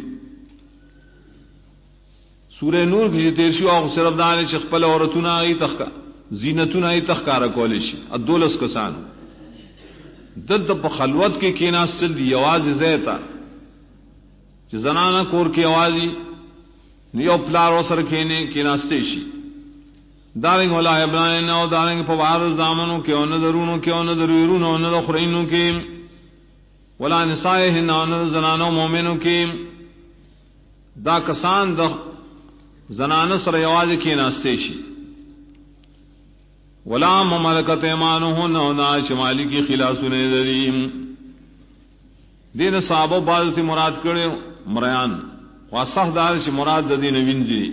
سورہ نور کی تیرشی او صرف دانے چھ خپل عورتونه ای تخکا زینتونه ای تخکارا کولیشی ادولس کسان دد په خلوت کې کیناستل دی आवाज زیتا چې زنانه کور کې आवाजي نیو پلار وسر کینه کیناسته شي دارنګ ولا ابراهیم او دارنګ په وار زامنو کې او نظرونو کې او نظرونو او نظرینو کې ولا نسائهن او زنانو مؤمنو کې دا کسان د زنان سر یواز کی ناستے شی ولا مملکت ایمانہن ونا شمالی کی خلاسن دریم دین صحابہ بعض تی مراد کرے مریان واسح دار چ مراد دین وینزی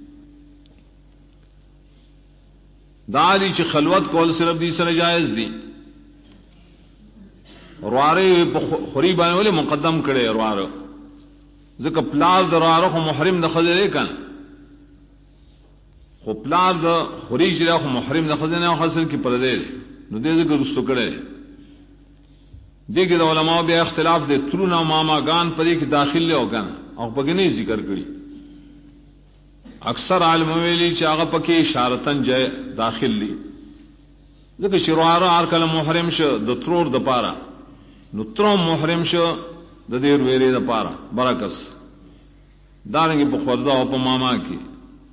دالی چ خلوت کول صرف دی سر جائز دی روارے خری باندې ولې مقدم کړي روارو ځکه پلاس دروارو خو محرم د خزره کن خو پلار د خریج له خو محرم د خزانه او حاصل کی پردې نو دې ذکر رستو کړي دغه علماء به اختلاف دي ترونه ماما غان پرې کې داخل له وګن او پکې نه ذکر کړي اکثر عالم ویلي چې هغه پکې اشارتن جای داخل دي ځکه شروعار ار کله محرم شو د ترور د پاره نو تر محرم شو د دې ویلې د پاره برکس دارنګ په خوردا او په ماما کې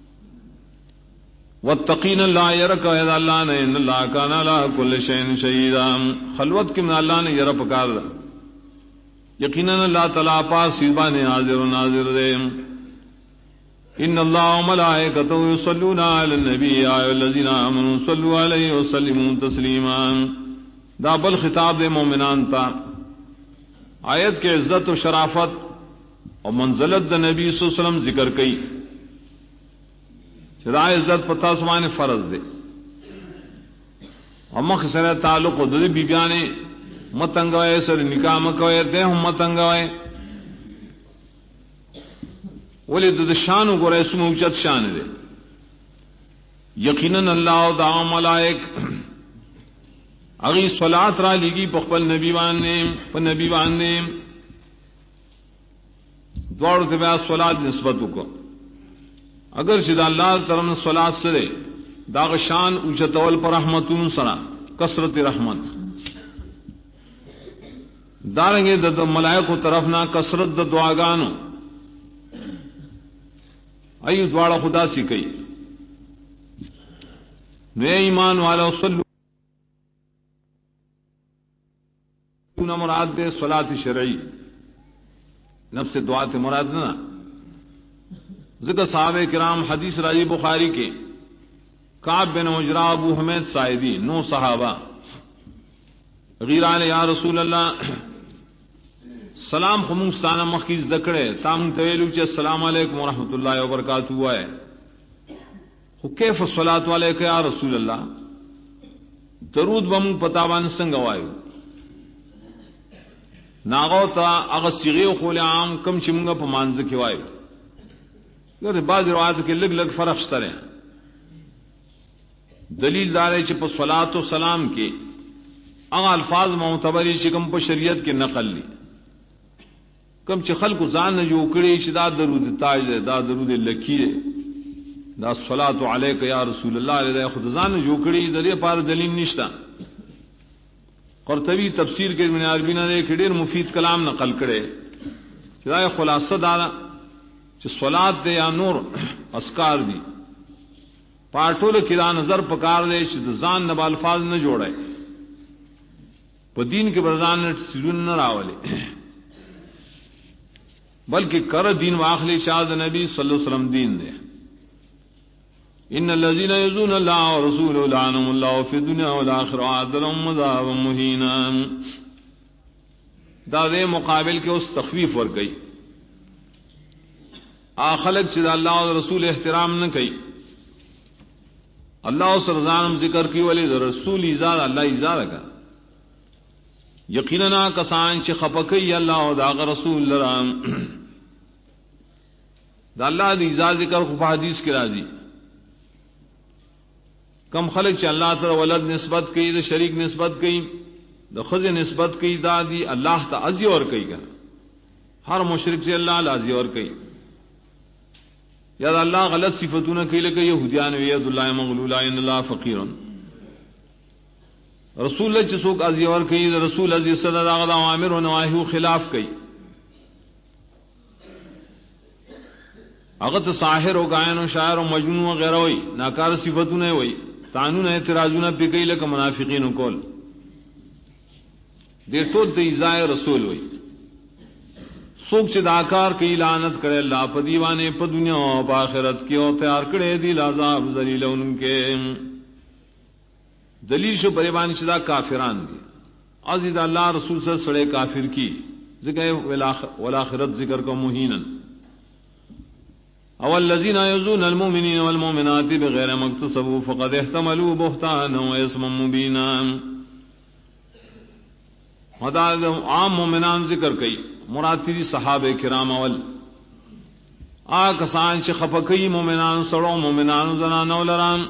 واتقین اللہ یرک اذا اللہ نے ان اللہ کان علی کل شیء شہیدا خلوت کی من اللہ نے یر پکار یقینا اللہ تعالی پاس سیبان حاضر و ناظر دے ان اللہ وملائکتہ یصلون علی النبی یا ایھا الذین آمنوا صلوا علیہ وسلموا تسلیما. دا بل خطاب دے مومنان تا. آیت کے عزت و شرافت اور منزلت دا نبی صلی اللہ علیہ وسلم ذکر کئی. چدا عزت پتا سمان فرض دے اور مخ سر تعلق دے بی بیانے متنگوئے سر نکاح مکوئے دے ہم متنگوئے ولی دد شان کو رسم اوچت شان دے. یقیناً اللہ و دا ملائک اگی صلات را لگی پخپل نبی واننے دوڑ تے بیا صلات نسبت کو اگر شد اللہ ترم صلات سرے داغ شان اوچتول پر رحمتون سرا کثرت رحمت دارنگے د ملائکو طرفنا کثرت د دعاگانو ایو دوڑا خدا سی کئی. نئے ایمان والا صلو مراد دے صلاۃ شرعی نفس دعات مراد نہ ذکر صحابہ کرام حدیث راجی بخاری کے کعب بن عجرہ ابو حمید ساعدی 9 صحابہ غیران یا رسول اللہ سلام خموستانہ مخیز دکڑے تام تویلو چے السلام علیکم ورحمۃ اللہ وبرکاتہ ہوا ہے کیف الصلاۃ علیک یا رسول اللہ درود بم پتاوان سنگ وایو ناغو تا اغا صیغه خول عام کم چمنگا پا مانزه کی وایو. گر بعض روایتو کے لگ لگ فرق شتر ہیں. دلیل دارے چھ پا صلاة و سلام کے اغا الفاظ معتبری چھ کم پا شریعت کے نقل لی کم چھ خلق زان جو کڑی چھ دا درود تاج دے دا درود لکی دے دا صلاة علیک یا رسول اللہ علیہ خود زان جو کڑی دلیل پار دلیل نشتا. قرطبی تفسیر کے من عربینا نے ایک ڈیر مفید کلام نقل کرے چاہے خلاصہ دارا چھ صلاۃ دے یا نور اسکار دی پاٹول کدا نظر پکار دے چھ زان نب الفاظ نہ جوڑے پا دین کے بردان سجن نہ راولے بلکہ کر دین واخلی شاد نبی صلی اللہ علیہ وسلم دین دے. ان الذين يؤذون الله ورسوله لعنهم الله في الدنيا والاخره وأعد لهم عذابا مهينا. دا دے مقابل کے اس تخفیف ور گئی خلق چدا اللہ اور رسول احترام نہ کئی اللہ اس رضانم ذکر کی ولی رسول ایزاد اللہ ایزاد کا یقینا کسان چ خپکی اللہ او دا رسول لرام دا اللہ دی ایزاد ذکر کو حدیث کی راضی کم خلق چ اللہ تعالی ولد نسبت کی دا شریک نسبت کی دا خز نسبت کی دا دی اللہ تا عزی اور کئی گا ہر مشرک سے اللہ لازی اور کئی یا دا اللہ غلط صفتوں کی لکہ یہودیان وید اللہ مغلولا ان اللہ فقیر رسول اللہ چسوک عزی اور کئی رسول عزی صدا دا غدا عامر و نواہی خلاف کئی اغت ساحر و گائن و شاعر و مجنون وغیرہ ہوئی ناکار صفتوں نے ہوئی قانون اعتراضوں پہ کئی لکھ منافقین و کول دیر تو دیزائے رسول ہوئی سوک سے داکار کی لعنت کرے اللہ پا دیوانے پا دنیا و پا آخرت کی اور تیار کرے دی لعذاب ذلیل ان کے دلیل شو پریبان شدہ کافران دی عزید اللہ رسول سے سڑے کافر کی ذکر والآخرت ذکر کو مہینن اولذین یؤذون المؤمنین والمؤمنات بغیر ما اکتسبوا فقد احتملوا بہتانا واسما مبینا. عام مومنان ذکر کئی مراتبی صحابہ کرام اول کسان چھ خفقی مومنان سڑو مومنان زنانو لران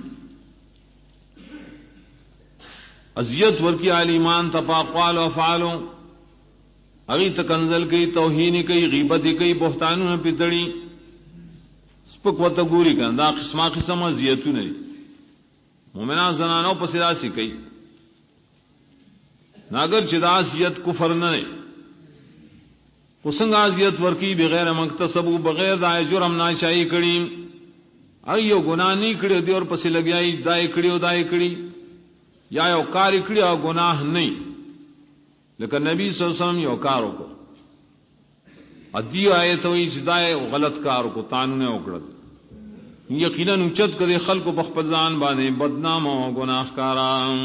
اذیت ورکی آل ایمان تفاقوال و افعالو اگی تکنزل کئی توہین کئی غیبت کئی بہتانو پتڑی سپک و تگوری کن دا قسمہ قسم اذیتو نہیں مومنان زنانو پسیراسی کئی ناگر چدا اذیت کفر نہ قسنگ اذیت ورکی بغیر مکتسبو بغیر دائے جرم ناشائی کڑی ایو گناہ نہیں کڑی دی اور پسی لگیائی دائے کڑی و دائے کڑی یا یو کاری کڑی اور گناہ نہیں لیکن نبی صلی اللہ علیہ وسلم یو کارو کو ادی آیت وی سدائے غلط کار کو تانوں نے اکڑت یقیناً اچت کرے خلق کو بخپزان بانے بدنام و گناہ کارام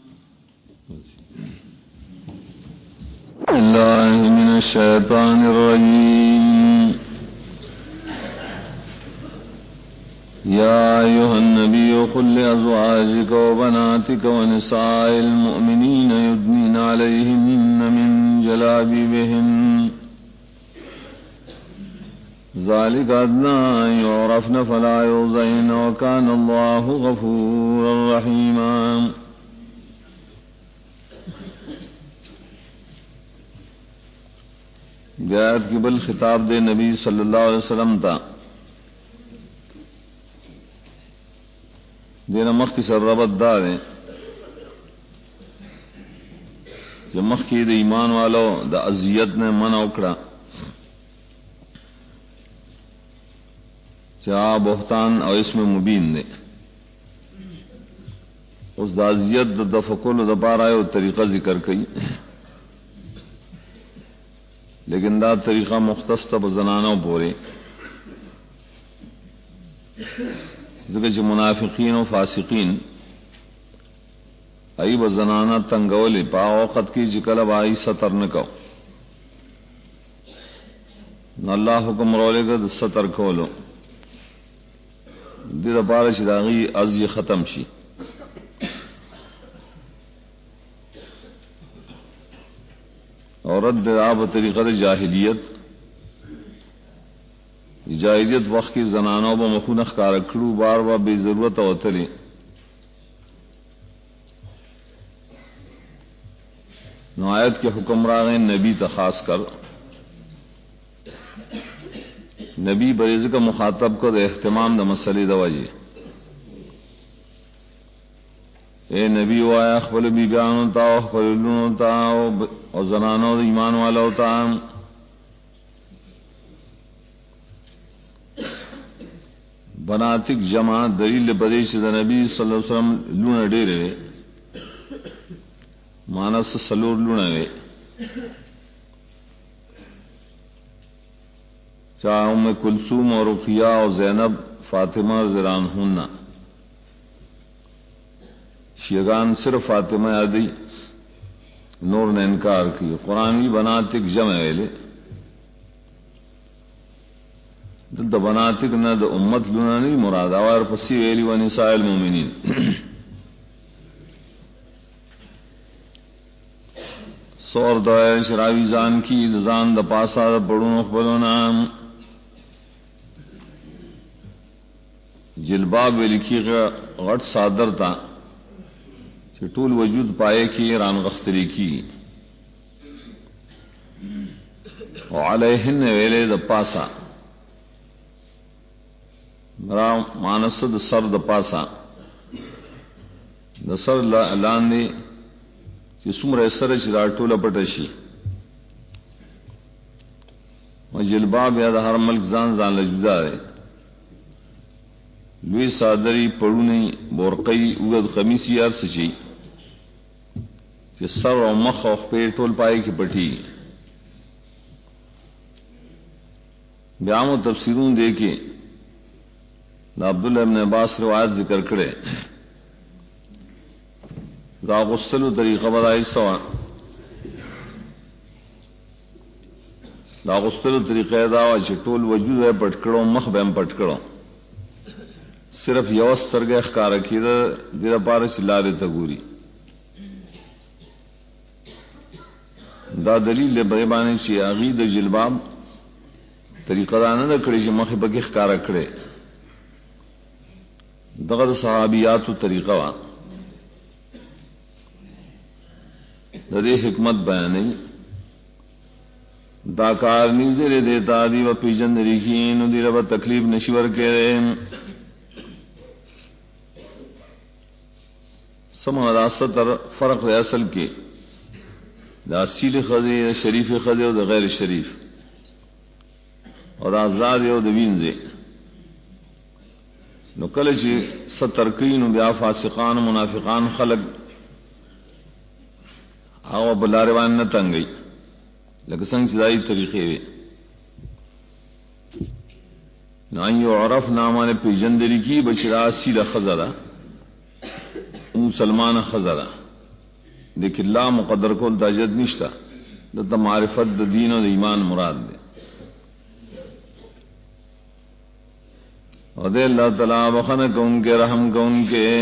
اللہ من الشیطان الرجیم یا ایھا النبی قل لأزواجک وبناتک ونساء المؤمنین یدنین علیہن من جلابیبہن ذلك أدنى أن يعرفن فلا يؤذين وكان الله غفورا رحيما جاءت قبل خطاب دے نبی صلی اللہ علیہ وسلم تا دینا مخ کی سر ربط دار ہے جو مخ کی دے ایمان والو دا عذیت نے منع اکڑا چاہ بہتان اور اس میں مبین نے اس دازیت دفقل دپار آئے وہ طریقہ ذکر کئی لیکن دا طریقہ مختص تب زنانوں پورے ذکر چھ منافقین و فاسقین ای با زنانہ تنگولی پا وقت کی جکلب آئی ستر نکو نہ اللہ حکم رولے گا ستر کولو دیر پارش داغی از یہ ختم شی اور رد آب طریقہ جاہلیت وقت کی زنانوں با مخونخ کارکڑو بار بار بے ضرورت اوتلی نوایت کے حکم راغیں نبی تخاص کر نبی بریز کا مخاطب کو دے اہتمام دا مسئلے دواجی اے نبی وایا اخبر بی بیانو تا اخبر لونو تا اور زنانو دا ایمان والا تا بناتک جمع دلیل بدیش دا نبی صلی اللہ علیہ وسلم لون ڈیرے مانس سلور لونوے چاہ ام کلثوم اور رقیہ اور زینب فاطمہ زران ہننا شیگان صرف فاطمہ یادی نور نے انکار کی قرآنی بناتک جمع ویلے دل دا بناتک نہ دا امت لنا نہیں مراد اور پسی ویلی و نساء المومنین سور دوائر شراوی زان کی دزان دا پاسا دا پڑون اخبرون جلباب لکھی غٹ صادر تا ٹول وجود پائے کی ران غختری کی وعلیہن ویلے دا پاسا مرا مانس دا سر دا پاسا دا سر لاندے چی سمر سر چی دا ٹول پٹشی و جلباب یا دا ہر ملک زان زان لجدا رہے لوی صادری پڑونی بورقی اگد خمیسی عرص چی کہ سر و مخ و پیر ٹول پائے کی پٹی بیام و تفسیرون دے کے عبداللہ ابن عباس روایت ذکر کرے دا غسل و طریقہ بدائی سوا دا غسل و طریقہ داوا چی ٹول وجود ہے پٹکڑوں مخ بیم پٹکڑوں صرف یوس ترگے اخکار کی دا دیر پار چلارے تگوری دا دلیل بغیبانی چی آغی دا جلباب طریقہ دانا دا کڑی چی مخی بکی اخکار کڑے دغد صحابیاتو طریقہ وا دا دے حکمت بیانی دا کار نیزر دیتا دی و پیجن ریخین دی رب تکلیف نشور کے رہے سمع راستر فرق دے اصل کے دا اصیل خزے شریف خزے و دا غیر شریف اور آزاد و دا وینزے نو کلچی سترکین و بیا فاسقان و منافقان خلق آو بلاروان نتنگئی لیکن سنگ چدائی طریقے وے نہ یعرف نامان پی جندری کی بچرا سیدھا خزرا مسلمان خزرا لیکن اللہ مقدر کو تجد نشتا دتا معرفت دا دین و دا ایمان مراد دے اور دے اللہ تعالیٰ بخن کو ان کے رحم کو ان کے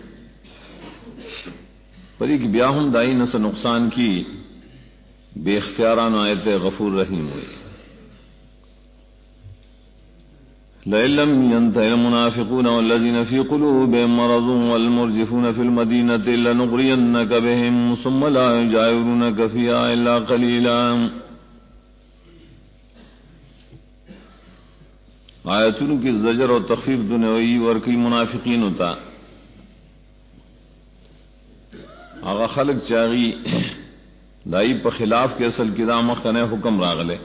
پری کی بیاہم دائی نس نقصان کی بے اختیاران آیت غفور رحیم ہوئی لئن لم ينته المنافقون والذين في قلوبهم مرض والمرجفون في المدينة لنغرينك بهم ثم لا يجاورونك فيها إلا قليلا آیتون کی زجر و تخفیف دنیوی ورکی منافقین ہوتا آغا خلق چاغی دائی پا خلاف کے اصل کی دا مخ کنے حکم راغلے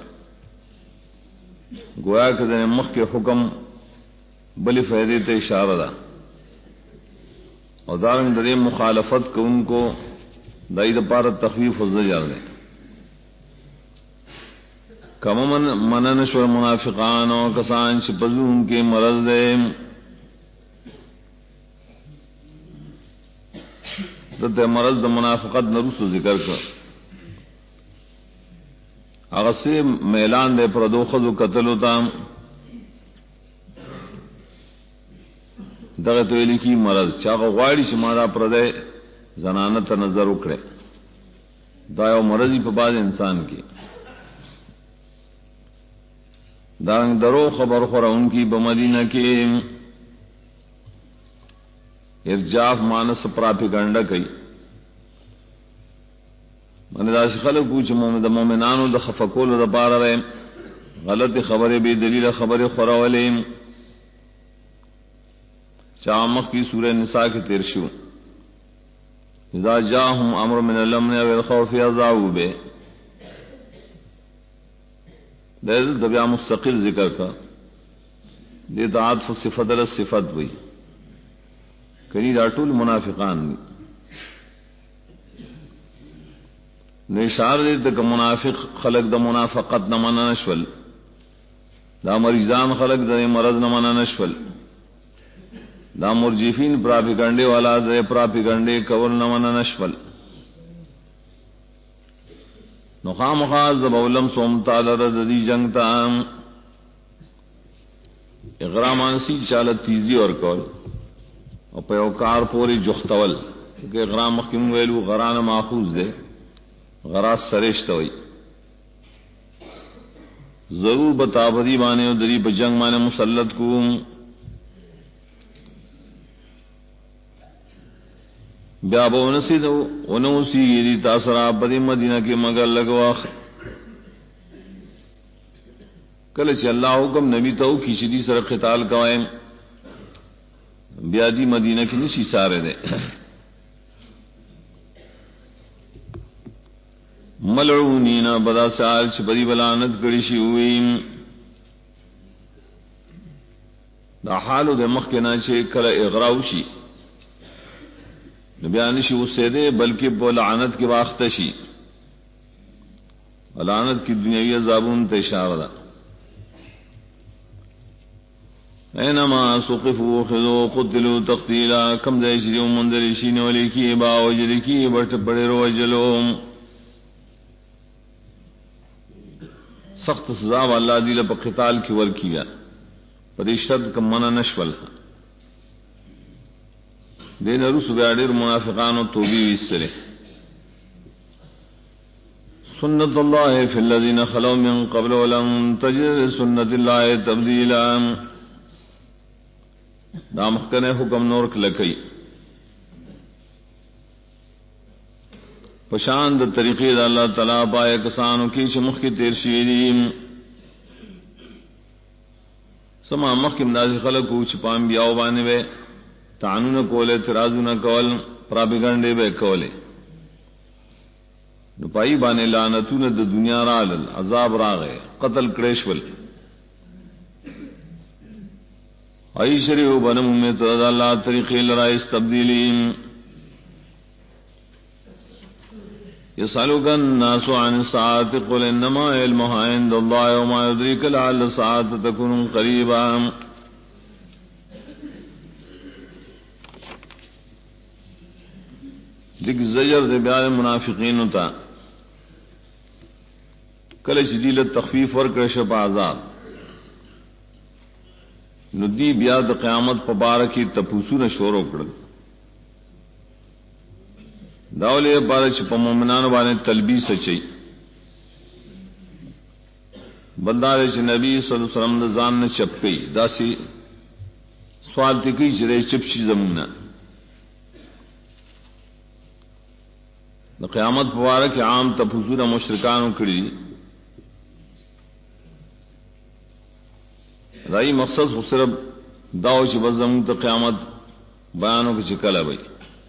گویا کہ دن مخ کے حکم بلی فیدے تے اشارہ دا اور دارنگ درے مخالفت کو ان کو دائی دا پارا تخفیف و زجر دے کم مننشور منافقان و کسان شپزون کے مرض دے دتے مرض دا منافقت نرس ذکر کر اغسی میلان دے پردو خود قتل ہوتا دغت ویلی کی مرض چاق غواڑی شمارا پردے زنانت نظر اکڑے دایو مرضی پا بعض انسان کی دانگ درو خبر خورا ان کی بمدینہ کے ارجاف مانس پراپیگنڈا کئی من دا خلق پوچھ مومنانو دا خفقول دا پارا رہے غلط خبر بے دلیل خبر خورا ولیم چامخ کی سورہ نساء کے تیرشو اذا جاہم امر من الامن والخوف اذاعوا بے دل دبیا مستقل ذکر کا دیتا عطف صفت الصفت وئی کنی دا ټول منافقان نشار دے کہ منافق خلق دا منافقت نہ منا نشول دا مریضان خلق دا مرض نہ منا نشول دا مرجفین پراپیگنڈے والا دا پراپیگنڈے کول نہ منا نشول نخام خاص بولم سومتا لردی جنگ تام اغرامانسی چالت تیزی اور کول اور پیوکار پوری جختول کہ اغرام مخیم ویلو غران ماخوذ دے غراز سرشت ہوئی ضرور بتا بدی بانے و دری بجنگ مانے مسلط کو بیا بونسی دو ونوسی گیری تاثرہ بدی مدینہ کے مگر لگواخ کلچ اللہ حکم نبی تو کی شدی سر قتال قوائم بیا دی مدینہ کی نشی سارے دے ملعونین بدا سال چپری بلانت کڑیشی ہوئی دا حالو دے مخ کے ناچے کل اغراوشی نبیانشی اس سے دے بلکہ بلعنت کی واختشی لعنت کی دنیاوی عذابون تشار دا اینما سقفو خذو قتلو تقتیلا کم دے شریو مندرشین ولی کی باوجری کی بٹ پڑے رو جلو سخت سزا اللہ دیل پا قتال کی ورکیا پریشت کم منع نشول دین روس بیادر منافقان و توبی ویسترے سنت اللہ فی الذین خلو من قبل ولم تجد سنت اللہ تبدیلا دا مخکن حکم نورک لکی پشاند طریقے دا اللہ تعالیٰ پائے کسانو کی چمخ کی تیر شیریم سما مخ کی مدازی خلقو چپام بیاو بانے بے تعنون کولے ترازون کول پراپیگنڈے بے کولے نپائی بانے لعنتون دا دنیا رالل عذاب راغے قتل کریشول ای شریعو بنمو میں تو دا اللہ طریقے لرائس تبدیلیم يسألك الناس عن الساعة قل إنما علمها عند الله وما يدريك لعل الساعة تكون قريبا. دیکھ زجر دے بیان منافقین ہوتا کل شدیل تخفیف ورکر شب عذاب ندی بیاد قیامت پبارکی تپوسون شورو کڑ داولے بارچ پا مومنان بانے تلبیس چئی بلدارچ نبی صلی اللہ علیہ وسلم دزان نے چپ گئی داسی سوال تکی چرے چپشی زمونہ قیامت مبارک عام تفسیر مشرکان کړي رائی مقصد صرف داو چې بزم ته قیامت بیانو کې چکلا وي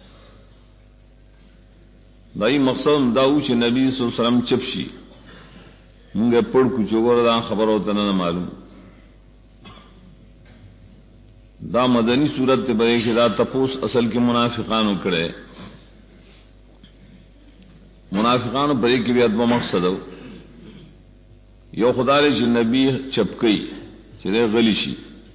رائی مقصد داو چې نبی صلی الله علیه وسلم چپشي موږ پړ کو چوغور دا خبرو ته نه معلوم دا مدنی صورت ته به کې دا تپوس اصل کې منافقانو کړي منافقان پر ایک بھی ادب مقصد ہو یو خدا نے جو نبی چپکئی چرے غلیشی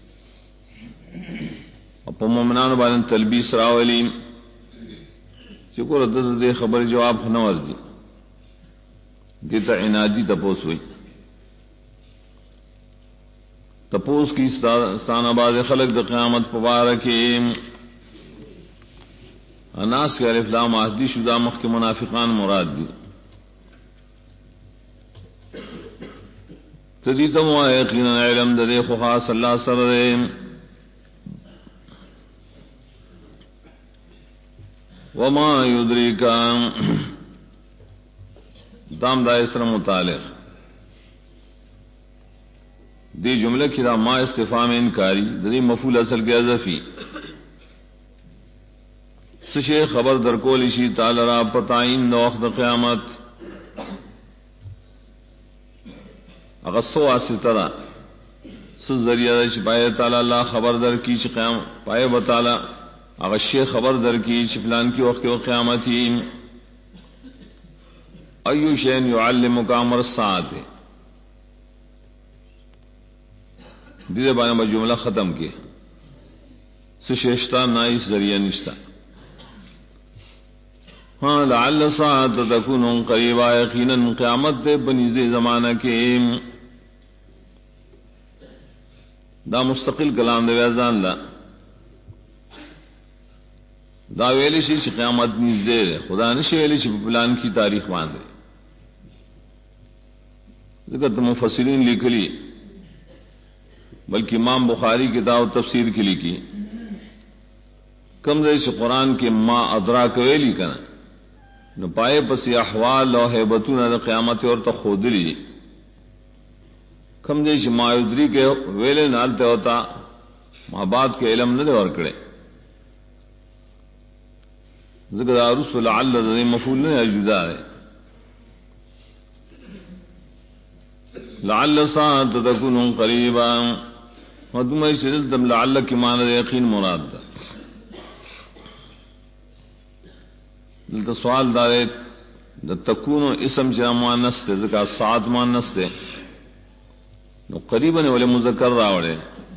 اپا مومنان بارن تلبیس راولیم چکو ردد دے خبر جواب نور دی دیتا عنادی تپوس ہوئی تپوس کی ستان آباد خلق دا قیامت پبارکیم اناس کے الف لام احدی شدہ مخ کے منافقان مراد دی تدیتم و یقینا علم دے خاص اللہ سر وما یدریک دام دا اسر متعلق دی جملہ کی دا ما استفہام انکاری دی مفعول اصل کے اضافی سشے خبر درکول شی تعالی را پتائین دو وقت قیامت اغسو آسطرہ سس ذریعہ چی پائے تعالی اللہ خبر در کی چی قیام پائے بتالا اغشے خبر در کی چی فلان کی وقت و قیامتی ایو شین یعلمک امر الساعت دیدے بانے میں جملہ ختم کی سشیشتا نائس ذریعہ نشتا ہاں لعل ساعت تکون قریبا یقینا قیامت دے بنیز زمانہ کے دا مستقل کلام دے ویزان لا دا ویلی شی چی قیامت نیز دے خدا نشی ویلی چی پلان کی تاریخ باندے ذکر مفسرین لکلی بلکہ امام بخاری کتاب تفسیر کی لکھی کم دے چی قرآن کے ما ادراک ویلی کنا نو پائے پسی احوال و حیبتون دا قیامت اور تا خود لی کم دیش ما یدری کے ویلے نالتے ہوتا ما بعد کے علم نہ دے اور کڑے ذکر رسول اللہ دا مفعول نہیں جدا ہے لعل ساعت تکون قریبا ودمائی سدلتم لعل کی معنی یقین مراد دا دلتا سوال دارے دا تکونو اسم چرا مؤنث تے ذکا ساعت مؤنث تے نو قریباً والے مذکر راوڑے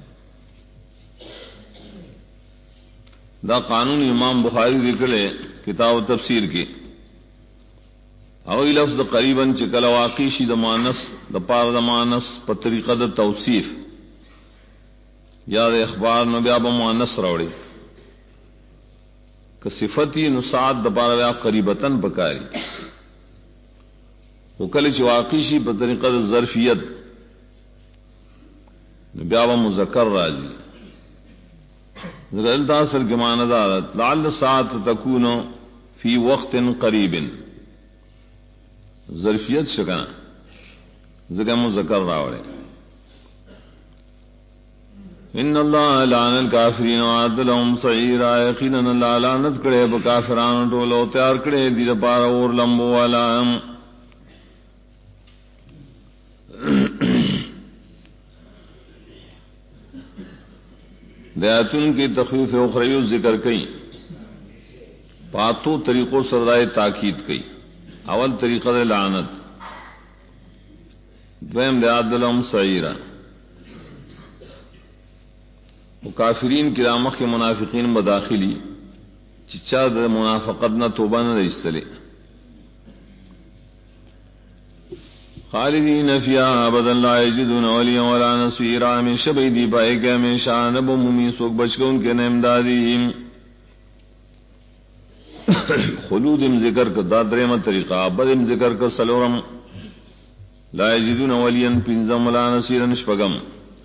دا قانون امام بخاری ذکرے کتاب تفسیر کی اوی لفظ قریباً چکل واقعی شی دا مؤنث دا پار دا مؤنث پا طریقہ دا توصیف یا دا اخبار نو بیا با مؤنث راوڑے کہ صفتی نسعات دپارا بیا قریبتاً بکاری وکل چی واقعی پا طریقہ ظرفیت بیا با مذکر راجی ذکر التاثر کی معنی دارت لعل ساعت تکون فی وقت قریب ظرفیت شکنا ذکر مذکر راوڑے ان اللہ لعن الکافرین وعد لهم سعیرا یقینا اللہ لعنت کرے بکافران ٹولو تیار کرے دیر پارا اور لمبو والا دیاتن کی تخویف اخریو ذکر کئی پاتو طریقوں سردائے تاکید کئی اول طریقہ دے لعنت، دویم دے عدلہم سعیرہ. وہ کافرین کی رامخ کے منافقین بداخلی چچا دے منافقت نہ توبہ نہ رجستلے. خالدین فیہا ابدا لا یجدون ولیا ولا نصیرا، ہمیشہ بھئی دی پائے کہ ہمیشہ نبو ممی سوک بچ کے ان کے نیم دادی. خلود ام ذکر کا دادرم طریقہ، بد ام ذکر کا سلورم، لا یجدون ولیا پنزم ولا نصیرا شپگم.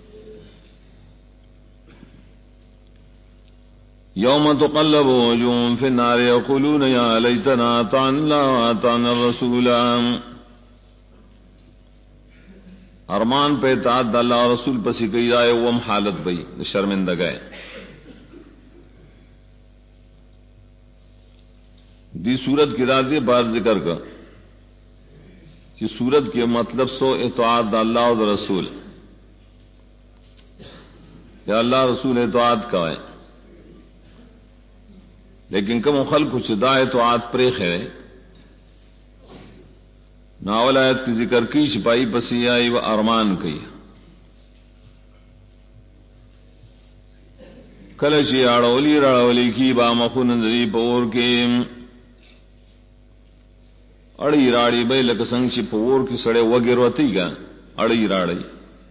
یوم تقلب وجوہہم فی النار یقولون یا لیتنا اطعنا اللہ واطعنا الرسول. ارمان پہ اطاعت اللہ اور رسول پسی کئی جائے وہ حالت بئی شرمندہ گئے. دی صورت کی رات بات ذکر کا کہ صورت کے مطلب سو اطاعت اللہ اور رسول، یا اللہ رسول اطاعت کا ہے، لیکن کم خلق کچھ دا اطاعت پریخ ہے. ناول آیت کی ذکر کی شپائی پسی آئی و ارمان کی کلشی آڑولی راڑولی کی با مخون اندری پور کے اڑی راڑی بے لکسنگ چی پور کی سڑے وگروتی گا اڑی راڑی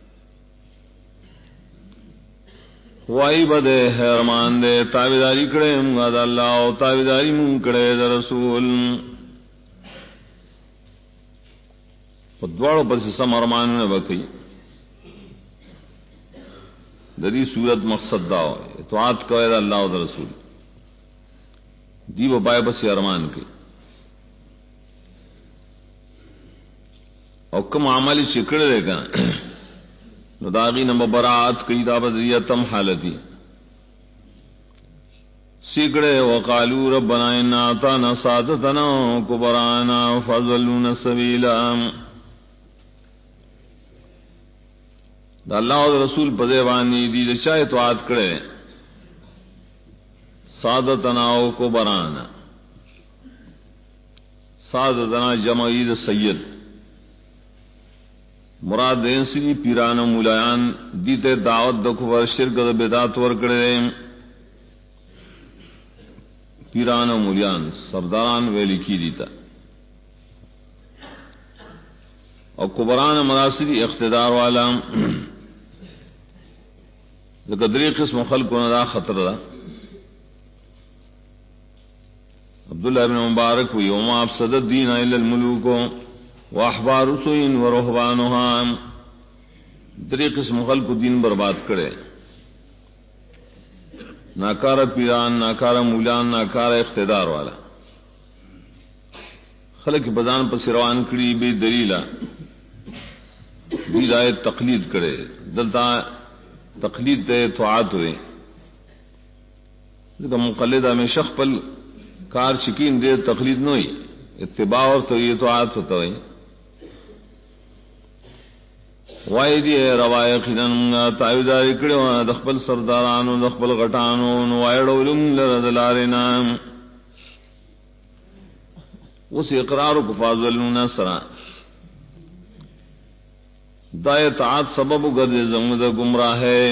وائی بدے حرمان دے تابداری کڑے منگا دا اللہ و تابداری منگ کڑے دا رسول. دوڑوں پر سے سم ارمان میں بکی دری صورت مقصد دا ہو اطاعت کوئے دا اللہ و دا رسول دی وہ پائے بس ارمان کی. اور کم عملی شکڑ دے گا نداغی نمبر براعت کی دا بدریتم حالتی سکڑے وقالو ربنا انا اطعنا سادتنا کبرانا فضلونا سبیلا. دا اللہ و رسول پدیوانی دی دشا اطاعت کرے سادتنا و کبرانا. سادتنا جمع عید سید مراد انسی پیران و مولایان دیتے دعوت دا کفر شرک دا بدعت ور کرے. پیران و مولیان سرداران ویلی کی دیتا اور کبران مناصری اقتدار والا قدری قسم خلق و ندا خطر دا. عبداللہ ابن مبارک ہوئی وما افسد الدین الا الملوک واحبار سوئن و رہبانها، دری قسم خلق دین برباد کرے. ناکار پیران، ناکار مولان، ناکار اقتدار والا خلق بدان پر سروان کری بے دلیلا دی رائے تقلید کرے. دلتا تقلید دے طاعت ہوئے مقلدہ میں شخ پل کار شکین دے تقلید نہ ہوئی اتباع اور تو یہ طاعت ہوتا ہے. وائدی روایق خنن تاویداری کڑو دخبل سردارانو دخبل غٹانو نوائڑو لم لردلارنا اس اقرار کو فاضلون سرا دائے طاعت سبب گرد زمد گمراہ ہے.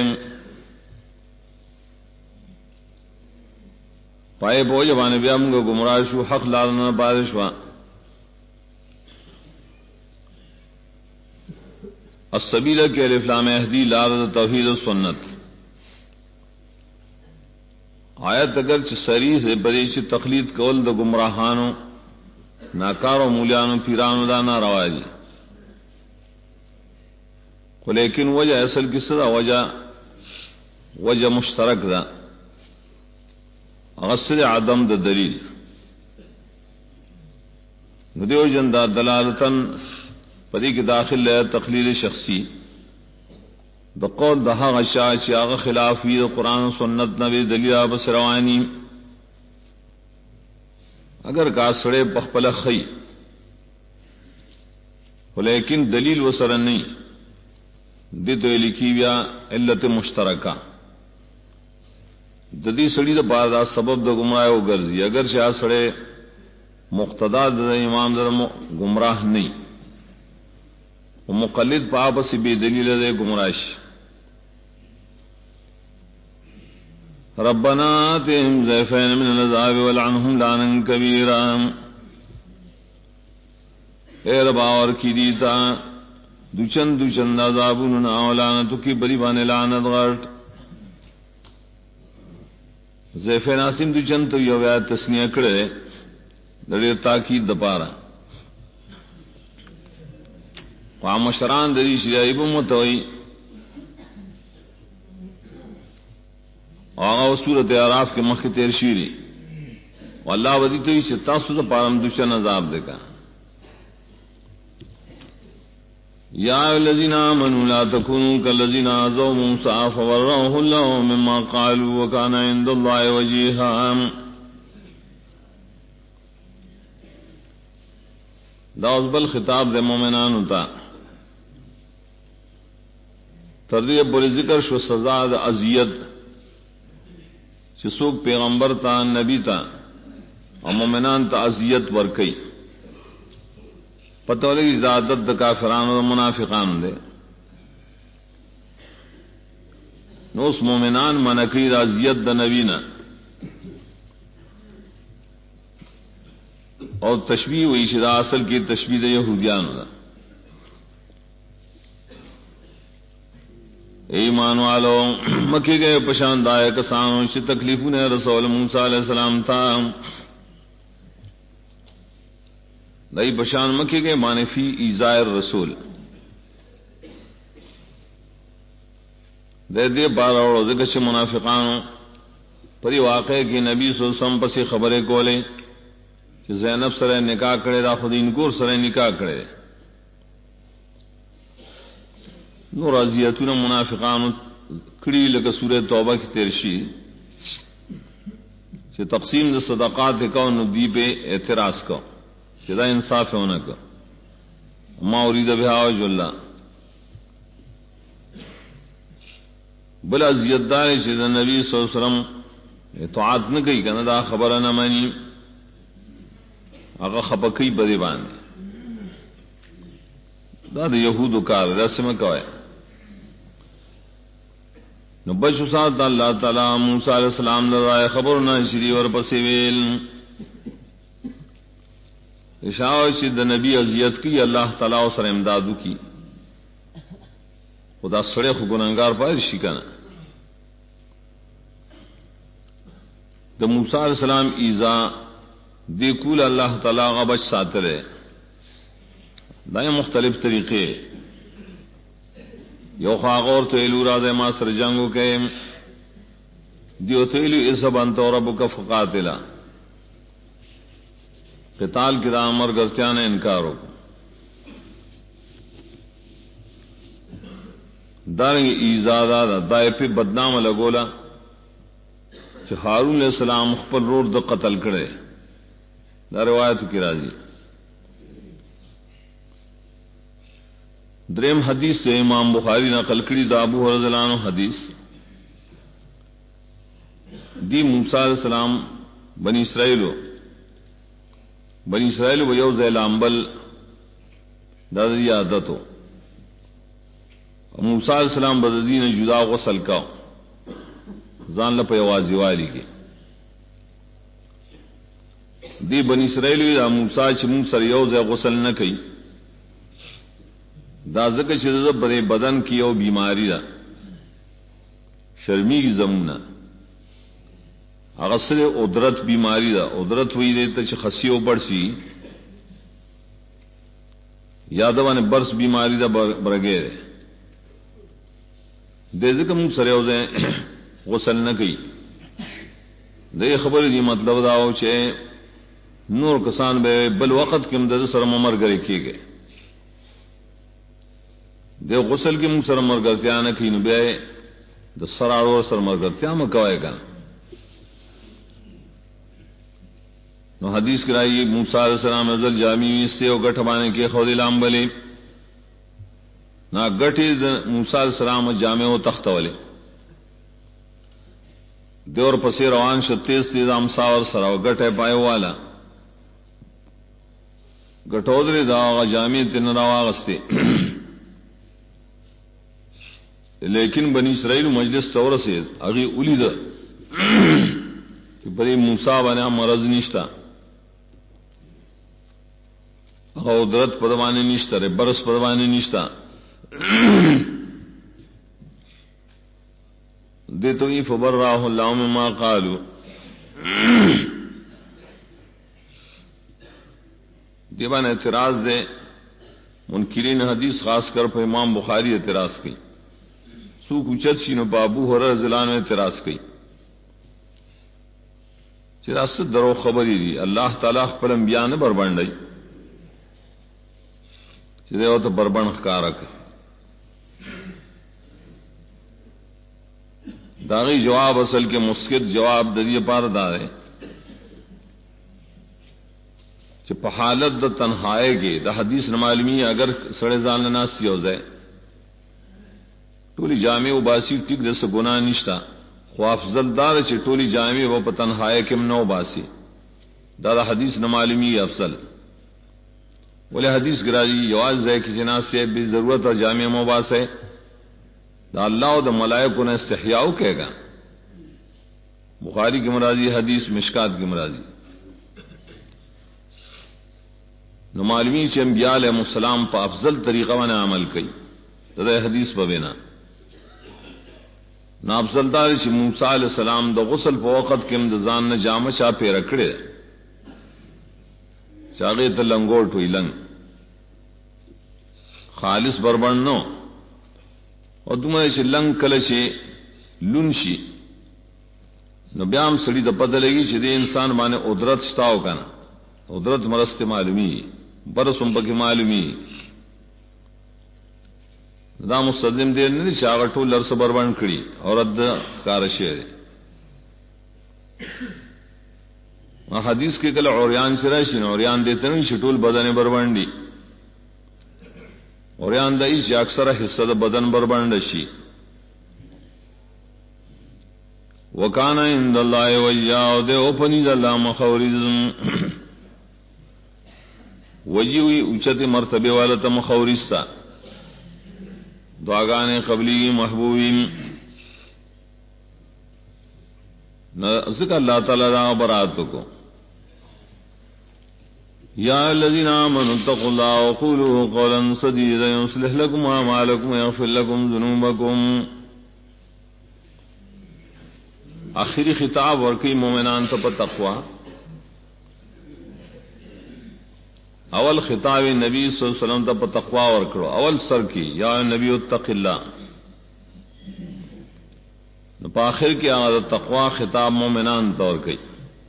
پائے پوج بانے بیام گا گمراہ شو حق لارنا بارشوا. السبیلہ کے الف لام اہدی لارد توحید و سنت. آیت اگر چھ سریح سے بریش تقلید کول دا گمراہانو ناکارو مولیانو پیرانو دا نا رواجی، لیکن وجہ اصل کس دا وجہ مشترک دا غسل عدم دا دلیل ندیو جن دا دلالتن پدی کی داخل لے تقلیل شخصی دا قول دا حق شاہ چی آغا خلافی دا قرآن و سنت نبی دلیل آبس روانی. اگر کا سڑے پخپل خی لیکن دلیل و سر نہیں دی تو لکھی بیا علت مشترکہ ددی سڑی دا پاردا سبب دا گمراہ و گرزی. اگر شاہ سڑے مقتدا د امام در گمراہ نہیں، وہ مقلد پاپ سے بے دلیل دے گمراش. ربنا آتهم ضعفین من العذاب والعنهم لعنا کبیرا. اے ربا اور کی دیتا دوچن عذابون اولانتو کی بری بانے لعنت غرط. ضعف ناسم دوچن تو یو بیات تسنیہ کرے دیر تاکید دپارا. مشران دری شریعیب متوئی آغا صورت عراف کے مخ تیر شیری واللہ ودی توئی چھتا سو پارم دوشن عذاب دے گا. یا الذین آمنوا لا تکونوا کالذین آذوا موسیٰ فبرأہ اللہ مما قالوا وکان عند اللہ وجیہا. دا ازبل خطاب دے مومنان ہوتا تردیب بری ذکر شو سزا دا اذیت چسوک پیغمبر تا نبی تا اور مومنان تا اذیت ورکی پتہ لگی زیادت دا کافران و منافقان دے. نوس مومنان منکی دا اذیت دا نبینا اور تشبیہ ہوئی شدا اصل کی تشبیہ دا یہودیان دا. ایمان والو مکی گئے پشاند آئے کسانوں سے تکلیفوں نے رسول موسیٰ علیہ السلام تھا دائی پشان مکی گئے معنی فی ایزائر رسول دے دے بارہ اور ذکر سے منافقانوں پری واقعے کی نبی صلی اللہ علیہ وسلم پسی خبریں کولے کہ زینب سرے نکاح کرے دا خود انکور سرے نکاح کرے نو رضیتون منافقان کڑی لکا سورہ توبہ کی تیرشی کہ تقسیم دا صدقات کا نو دی پہ اعتراض کا کہ دا انصاف ہونا کا ما ارید بہا وجہ اللہ بلا زیدار چیز نبی صلی اللہ علیہ وسلم اطاعت نہ کئی کہ دا خبر نہ مانی اگا خپکی بدی باندے دا دا یہود کار دا سمکوئے نو بچو ساتھ اللہ تعالی موسیٰ علیہ السلام لرائے خبرنا شری اور پسیویل اشاو شد نبی عزیت کی اللہ تعالی سر امدادو کی خدا سڑے خو گناہگار پائر شکنا دا موسیٰ علیہ السلام ایزا دیکول اللہ تعالی غبچ ساترے دائیں مختلف طریقے یو خاغور تو ایلو را دے ما سر جنگو کے دیو تو ایلو اسب انتو ربک فقاتلا قتال کی دا امر گرتیان انکارو دارنگی ایزادا دا دائے پہ بدنام لگولا کہ ہارون علیہ السلام خپل رور دا قتل کرے دا روایت کی راضی. دریم حدیث سے امام بخاری نقل کری دا ابو رضی اللہ عنہ حدیث دی موسیٰ علیہ السلام بنی اسرائیل و یو زیل امبل دا دی عادتو موسیٰ علیہ السلام بددین جدا غسل کا زان لپا یوازی والی کی دی بنی اسرائیل دا موسیٰ چی موسیٰ یو زیل غسل نہ کئی دا ذکر چیز برے بدن کی او بیماری دا شرمی کی زمونہ اغسر ادرت بیماری دا ادرت ہوئی دیتا چی خسی او برسی یادوان برس بیماری دا برگے دے دے ذکر مون سرے دے غسل نہ کی دے خبر دی مطلب داو چھے نور کسان بے بل وقت کم دے سر ممر گرے کیے گئے دے غسل کی منگ سر مرگرتیا نہ کی نبے دا سراڑو سر مرگرتیا مکوائے گا. نو حدیث کرائی موسیٰ علیہ السلام ازل جامی سے او گٹھ بانے کے خود الام بلے نا گٹھی موسیٰ علیہ السلام جامع و تخت والے دیور پسی روان شتیز تیز امساور سراو گٹھ پائے والا گٹودری دا جامع تن راواغستے لیکن بنی اسرائیل مجلس طور سے اگی اولی دا کہ بری موسیٰ بنا مرض نشتا او درت پدوانے نشتا رے برس پدوانے نشتا دیتو ای فبراہ اللہ مما قالو دیبان اعتراض دے منکرین حدیث خاص کر پہ امام بخاری اعتراض کی سوک اچت شی نو بابو حرر زلان میں اعتراض کی چراست درو خبری دی اللہ تعالیٰ خپل انبیاء نے بربنڈائی چرے ہو تو بربن خکارک داغی جواب اصل کے مسکت جواب دریے پار دارے کہ پحالت دا تنہائے گے دا حدیث نمالمی اگر سڑے زال ناسی ہو جائے ٹولی جامع و باسی ٹک دس گناہ نشتا خو افضل دار چھ ٹولی جامع و پتنہائے کم نو باسی دا حدیث نمالمی افضل بولے حدیث گراجی جواز ہے کہ جناز سے بھی ضرورت اور جامع مباس ہے دا اللہ و دا ملائکو نے استحیاؤ کہے گا بخاری کی مرادی حدیث مشکات کی مرادی نمالمی چھ انبیاء علیہ السلام پا افضل طریقہ وانا عمل کئی دا حدیث ببینا نا افضل دار چھ موسیٰ علیہ السلام دا غسل پا وقت کم دا زان نا جامع چا پہ رکھڑے چاگے تا لنگوٹ ہوئی لنگ خالص بربن نو اور تمہیں چھ لنگ کل چھ لن شی نو بیام سڑی دا پتہ لگی چھ دے انسان بانے ادرت شتاو کنا ادرت مرست معلومی برسم پکی معلومی دا مستدم دیر نہیں چاگٹو لرس بربن کری اور اد کارشیر حدیث کے کل عریان شرائشن عریان دیتے نہیں چھٹول بدن بربنڈی عریان دائی چھ اکثر حصہ دا بدن بربنڈشی وکانا عند اللہ وجاؤ دے اوپنی دا اللہ مخورزم وجیوی اچت مرتبے والا تا مخورزتا دعاگانے قبلی محبوبین ذکر اللہ تعالی دا براتو کو یا الذین آمنوا اتقوا اللہ وقولوا قولا سدیدا یصلح لکم اعمالکم ویغفر لکم ذنوبکم آخری خطاب ورکی مومنان تا تقوی اول خطاب نبی صلی اللہ علیہ وسلم تا تقوی ورکڑو اول سر کی یا نبی اتق اللہ پا آخر کی آغاز تقوی خطاب مومنان طور کی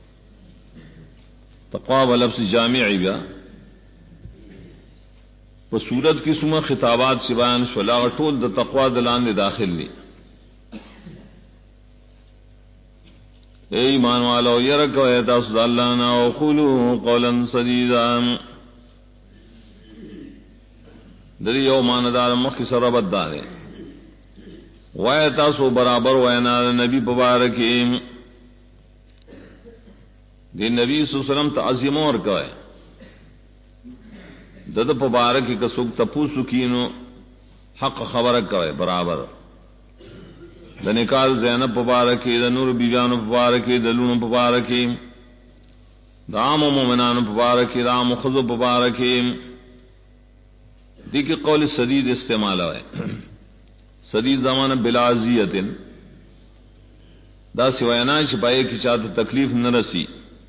تقوی و لفظ جامعی بیا پا صورت کی سمہ خطابات سے بیان شولا طول دا تقوی دلان دے داخل لی اے ایمان والو یرکو ایتا صد اللہ نا وقولو قولا سدیدا دری یو ماندار مخی سر ربط دارے وایتا سو برابر وینا نبی پبارکیم دی نبی صلی اللہ علیہ وسلم تعظیم اور کوئے دد پبارکی کا سوک تپوسو کینو حق خبر کوئے برابر د نکال زینب پبارکی د نور بیبیانو پبارکی د لونو پبارکی د عام مومنانو پبارکی د عام خضو پبارکی دیکھ قول سدید استعمال ہے سدید زمانہ بلازیت دا سوائنا چھپائے کی چاہتے تکلیف نہ رسی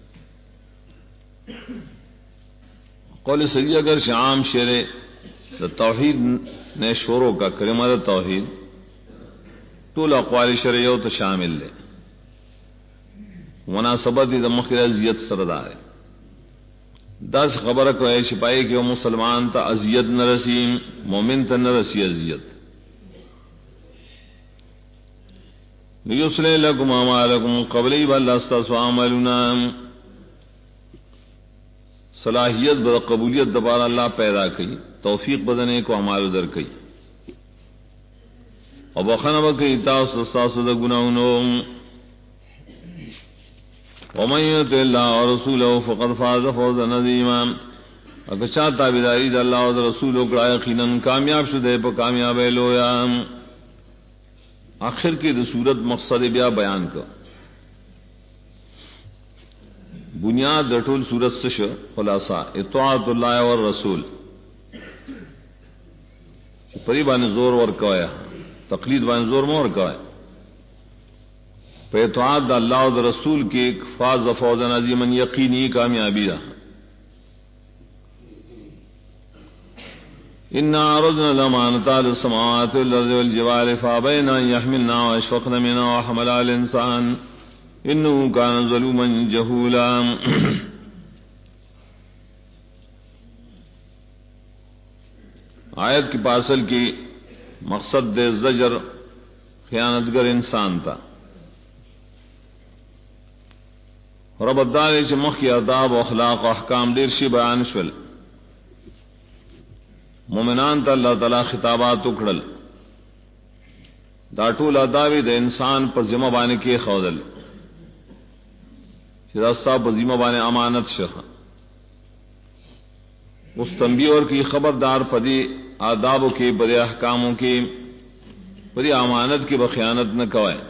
قول سدید اگر شعام شیر دا توحید نے شوروں کا کلمہ دا توحید طول اقوال شرعیو تو شامل لے مناسبت دا مخیر عزیت سردار ہے دس خبر کو ہے چھپائی کہ وہ مسلمان تا عزیت نہ رسی مومن تا نہ رسی عزیت لیصلح لکم اعمالکم قبلی بلستس عملنا صلاحیت بد قبولیت دوبارہ اللہ پیدا کی توفیق بدنے کو اعمال در کی اور بخنہ بکی تاس استاس دا گناہنو ومن یطع اللہ ورسولہ فقد فاز فوزا عظیما اگر چا تابعداری دا اللہ و رسول وکړه یقیناً کامیاب شده په کامیابی لویا. آخر کې د صورت مقصد بیا بیان کړ. بنیاد د ټول صورت څه شو؟ خلاصہ اطاعت الله والرسول. پری باندې زور ورکایا، تقلید باندې زور مور ورکایا. په اطاعت د الله او رسول کې فاز فوزا عظیما یقینی کامیابی ده. ان عرضنا الامانه على السماوات والارض والجبال فابين ان يحملنها واشفقن منها وحملها الانسان انه كان ظلوما جهولا. آیت کی پاسل کی مقصد دے زجر خیانتگر انسان تھا. رب الدار چمخ کی آداب و اخلاق و احکام دیر شی بیان شول. مومنان تا اللہ تعالی خطابات اکڑل. دا ټول آدابی د انسان پر ذمہ بانے کی خودل رستہ پر ذمہ بانے امانت شخ اس تنبیہ کی خبردار پدی آدابوں کی بڑے احکاموں کی بڑی امانت کی بخیانت نہ کوائے.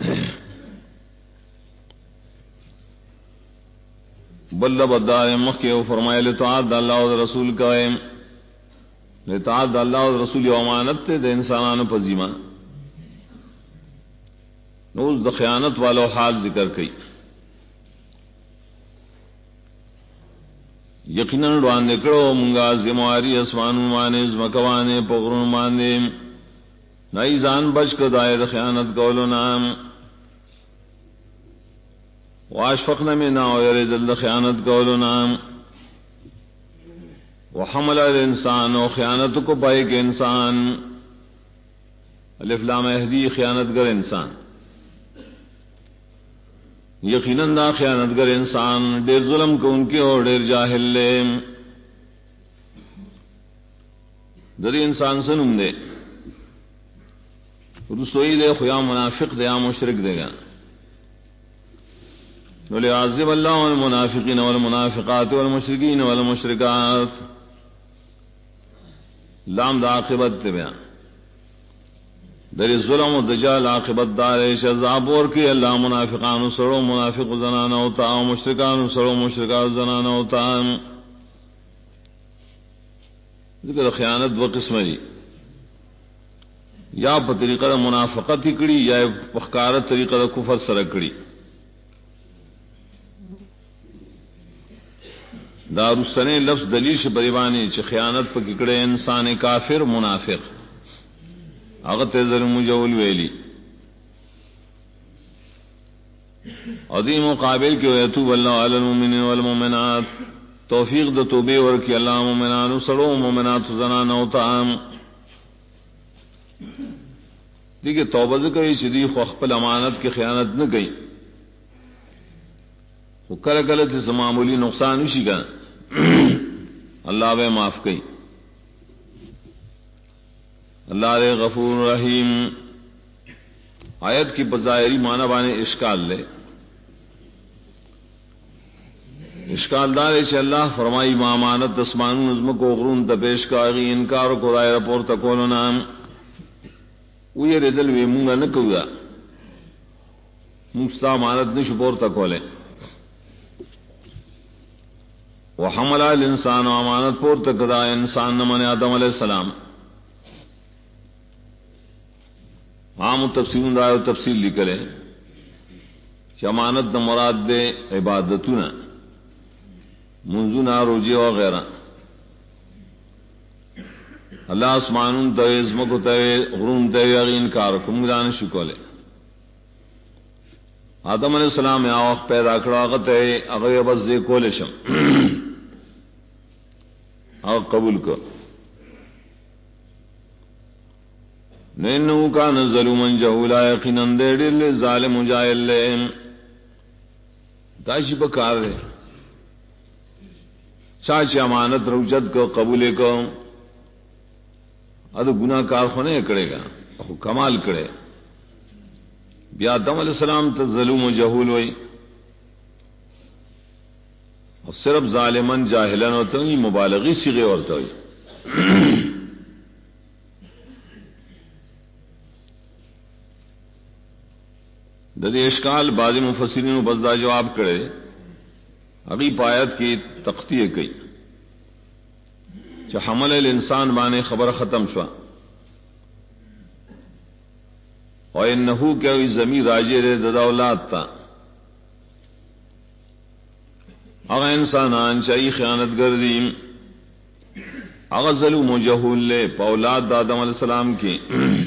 بل بدار مخی و فرمائے لطاعت اللہ و رسول کوائے. لطاعت اللہ و رسول و امانت تے دے انسانان پزیمہ نوز د خیانت والو حال ذکر کئی. یقیناً روان نکڑو منگا زمواری اسمانو مانے زمکوانے پغرون مانے نئی زان بچ کو دائر خیانت کولو نام واشفقن میں نا ویرد اللہ خیانت کولو نام وحمل الانسان و خیانت کو پائے کہ انسان الف لام اہدی خیانت گر انسان. یقیناً دا خیانتگر انسان ډیر ظلم کو ان کے اور ډیر جاہل لے. دری انسان سنم دے رسوئی دے خیا منافق دے یا مشرک دے گا. وَلِيُعَذِّبَ اللَّهُ الْمُنَافِقِينَ وَالْمُنَافِقَاتِ وَالْمُشْرِكِينَ وَالْمُشْرِكَاتِ. لام دا عاقبت تے بیان در ظلم و دجال عاقبت دار شذاب اور کی اللہ منافقان سرو منافق زنانہ ہوتا مشرکان سرو مشرکان زنانہ ہوتا. ذکر خیانت و قسم جی یا پا طریقہ منافقت ہی کڑی یا پخکارت طریقہ کفر سرکڑی. دارالسنے لفظ دلیش بریبانی چھ خیانت پا ککڑے انسان کافر منافق اغت ظلم جول ویلی عظیم مقابل کے ویتوب اللہ علی المؤمنین والمؤمنات. توفیق د توبے ورکی اللہ مومنان سڑو مومنات زنان اوتام. دیکھیں توبہ ذکر شدی خپل امانت کی خیانت نہ گئی وہ کل غلط سے معمولی نقصان اسی کا اللہ بے معاف کئی. اللہ رے غفور رحیم. آیت کی بظاہری معنی بانے اشکال لے. اشکال دار ہے اللہ فرمائی مامانت اسمان نظم کو غرون تپیش کا اگی انکار کو رائے رپور تکولو نام وی رجل وی مونگا نکوگا مونگستا مانت نشپور تکولے. وحمل الانسان و امانت پور تکدا انسان نمن آدم علیہ السلام. عام تفسیر دا تفصیل لکھلے کہ امانت نہ مراد دے عبادتنا منزونا روجے وغیرہ. اللہ اسمان تے عظمت تے غرون تے انکار کم جان شکولے. آدم علیہ السلام یا وقت پیدا کرا غتے اغه بس کول شم او قبول کو نینو کان ظلوما جهولا. یقینا دے ظالم جاہل لے داش بکار ہے چاچ امانت روجت کو قبول کو اد گناہ کار ہونے کرے گا کمال کرے. بیا آدم علیہ السلام تو ظلم و جہول ہوئی اور صرف ظالمن جاہلن ہوتے ہیں مبالغی صیغے ہوتے ہیں. ددی اشکال بعض مفسرین بزدہ جواب کرے ابھی پایت کی تختی کئی جو حمل الانسان بانے خبر ختم شوا اور انہو کیا ہوئی زمین راجے رے ددا اولاد تا اگا انسانان چاہی خیانت گردیم اگا ظلم و جہول لے پا اولاد دا آدم علیہ السلام کی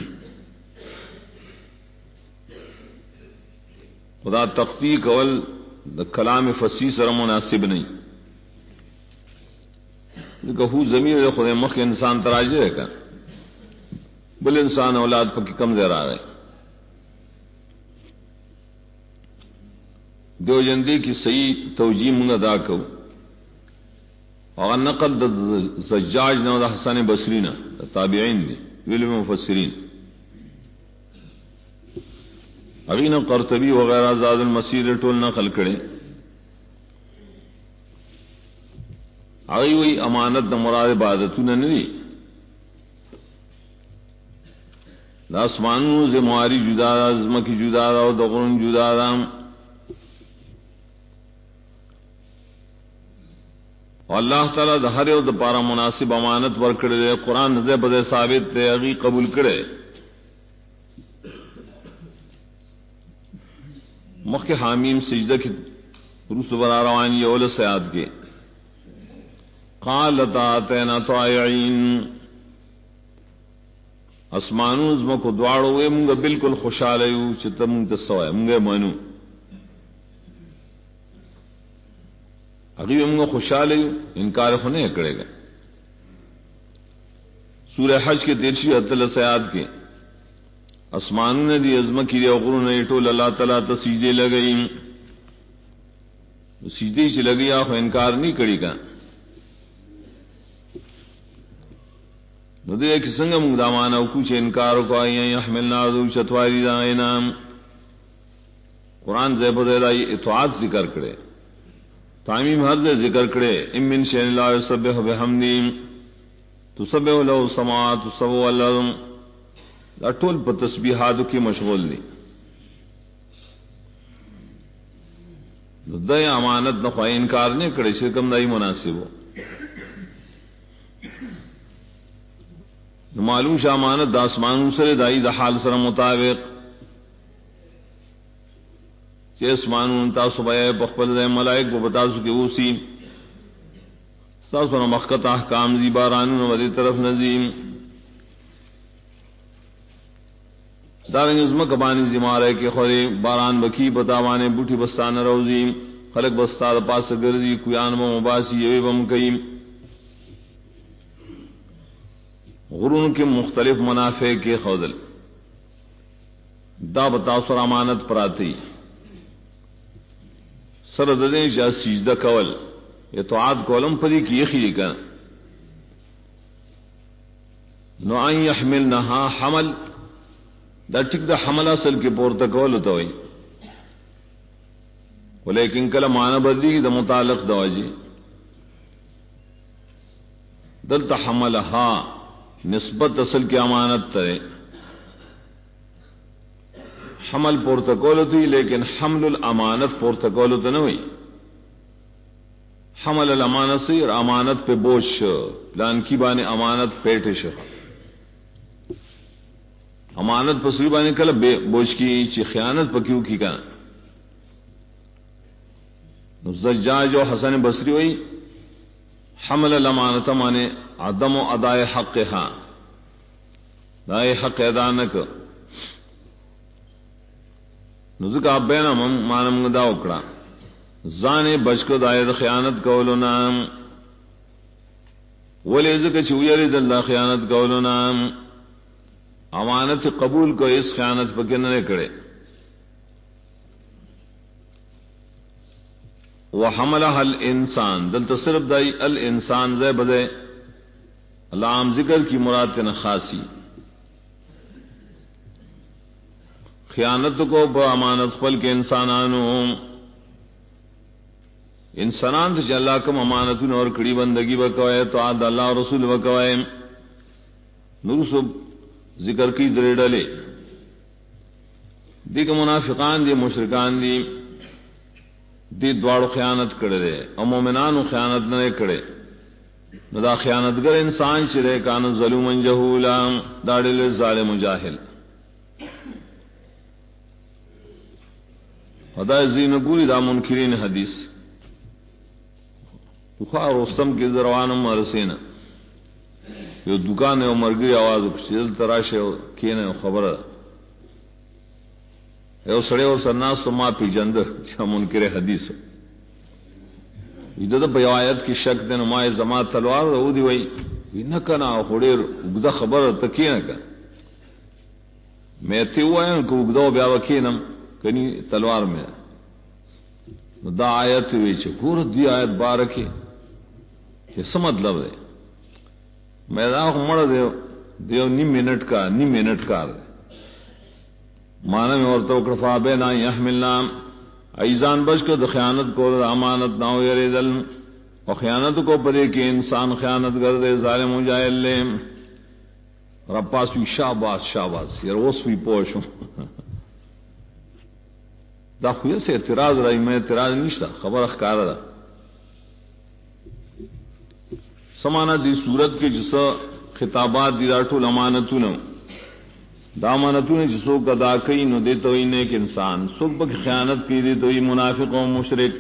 خدا تختی کول دا کلام فصیح سر مناسب نہیں کہ زمین خود مخ انسان تراجے کا بل انسان اولاد پکی کم زیر آ گئے. دو جندی کی صحیح توجیہ منگ ادا کو اور نقل دا زجاج نہ دا حسن بصری نہ تابعین دی علم مفسرین اغین قرطبی وغیرہ زاد المسیر ٹول نقل کرے آئی وہی امانت دا مراد عبادتوں نے نہیں دا اسمانوں سے مواری جدا دا عظمہ کی جدا دا اور دغرن جدا دا اور اللہ تعالیٰ دا ہر یو دا پارا مناسب امانت ورکڑے دے قرآن نزے بدے ثابت دے اگی قبول کرے مخ کے حامیم سجدہ کی روس برا روانی اول سیاد کے قالت آتینا طائعین اسمانو ازمہ کو دوارو وے منگا بالکل خوشحالیو چھتا منگتا سوائے منگا منو اگی منگا خوشحالیو انکار خونے کرے گا. سورہ حج کے 13 سیاد کے اسمانوں نے دی عظمت کی غرون نے ٹول اللہ تعالیٰ تو سجدے لگئی سجدے سے لگی آخو انکار نہیں کری کا ندے کہ سنگ مقدامان او کچھ انکار کو آئی یحملنا ذو چتواری دائنا قرآن زیب زیدائی اطاعت ذکر کرے تعمیم حد ذکر کرے ام من شیء لا یسبح بحمدہ تسبح له السماوات السبع والارض اٹول پر تسبیحات کی مشغول دی دے امانت نہ خواہ انکار نہیں کرے شرکم دائی مناسب ہو معلوم شاہ امانت دا اسمانوں سر دائی دا حال سر مطابق چہ اسمانوں تاسو بیا بخبل دے ملائک و بتاسو کے اوسی ساسو مخکت احکام دی بارانون ودی طرف نظیم دارنگ ازمک بانی زمارے کے خوری باران بکی بتاوانے بوٹی بستان روزی خلق بستار پاس گردی کویان و مباسی یوی بم کئیم غرون کے مختلف منافع کے خودل دا بتاثر امانت پراتی سرددیں شاہ سجدہ کول اطاعت کولم پری کی یخی کا نو ان یحملنہا حمل دا ٹک دا حمل اصل کے پورتا کول ہوتا ہوئی ولیکن کلا معنی بدلی دا متعلق دواجی دلتا حملہا نسبت اصل کی امانت ترے حمل پورتکول ہوتی لیکن حمل الامانت پورتکول ہوتا نہ ہوئی حمل الامانت سے اور امانت پہ بوجھ پلان کی بانے امانت پیٹ شخا امانت پر سوی بانے کل بوجھ کی چی خیانت پر کیوں کی کا زجاج و حسن بصری ہوئی حمل الامانت مانے عدم و ادائے حق ہاں دائے حق ادا نک نزکا بینا مانم دا اکڑا زانے بچ کو دائے خیانت کولو نام ولی ذکر چویری دل خیانت کولو نام امانت قبول کو اس خیانت پر کننے کرے وحملها الانسان دل تصرف دائی الانسان زے بدے علام ذکر کی مراد خاصی خیانت کو با امانت پل کے انسانانوں انسانان ته اللہ کم امانتون اور کڑی بندگی وکوائے تو آد اللہ اور رسول وکوائے نور سب ذکر کی درے ڈلے دی که منافقان دی مشرکان دی دوارو خیانت کرے دے او مومنانو خیانت نہ کرے نو دا خیانتگر انسان چرے کان ظلوما جہولا داڑل ظالم جاہل خدا زین گوری دا منکرین حدیث بخار رستم کے زروانم مرسینا یو دکان ہے مرگری آواز کشیدل تراش ہے کینے خبر یو سڑے اور سرناس تو ماں پی جند چا منکر حدیث ادھا دا بیوایت کی شک دے نمائے زمان تلوار رو دی وئی نکنا خوڑیر اگدہ خبر تکی نکا میں تی ہوا ہے کہ اگدہ بیاوہ کینم کنی تلوار میں دا آیت ہوئی چھے گورت دی آیت بارکی یہ سم مطلب دے میں دا مڑا دیو نیم منٹ کار دے مانا میں اور تو کرفا بے نا یحملنا ایزان بچ کو خیانت کو امانت نہ ہو یری دل اور خیانت کو پرے کہ انسان خیانت کر دے ظالم ہو جائے لے رب پاس بھی شاباش یار اس بھی پوش ہوں دا خوی سے اعتراض رہی میں اعتراض نہیں تھا خبر اخکار رہا سمانا دی صورت کے جسا خطابات دی راٹول امانتوں نے دا امانتوں نے جسو کا دا کئی نو دے تو ہی نیک انسان صبح کی خیانت کی دے تو ہی منافق و مشرک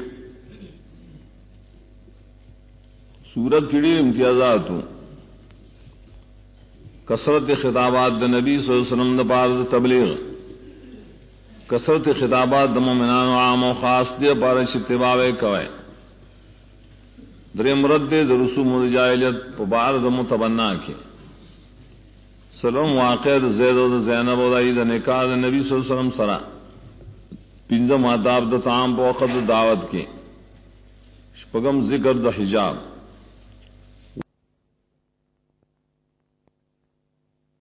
صورت کیڑی امتیازات ہوں کثرت خطابات دا نبی صلی اللہ علیہ وسلم دا پار تبلیغ کثرت خطابات دا مومنان و عام و خاص دے پارش اتباوے کوئے درم رد دے در رسوم و جاہلیت پبار دا متبنا کے سلام واقع دا زید و دا زینب و دا دا نکاح دا نبی صلی اللہ علیہ وسلم سرا پنزم آداب دا تعام پا وقت دا دعوت کے شپگم ذکر دا حجاب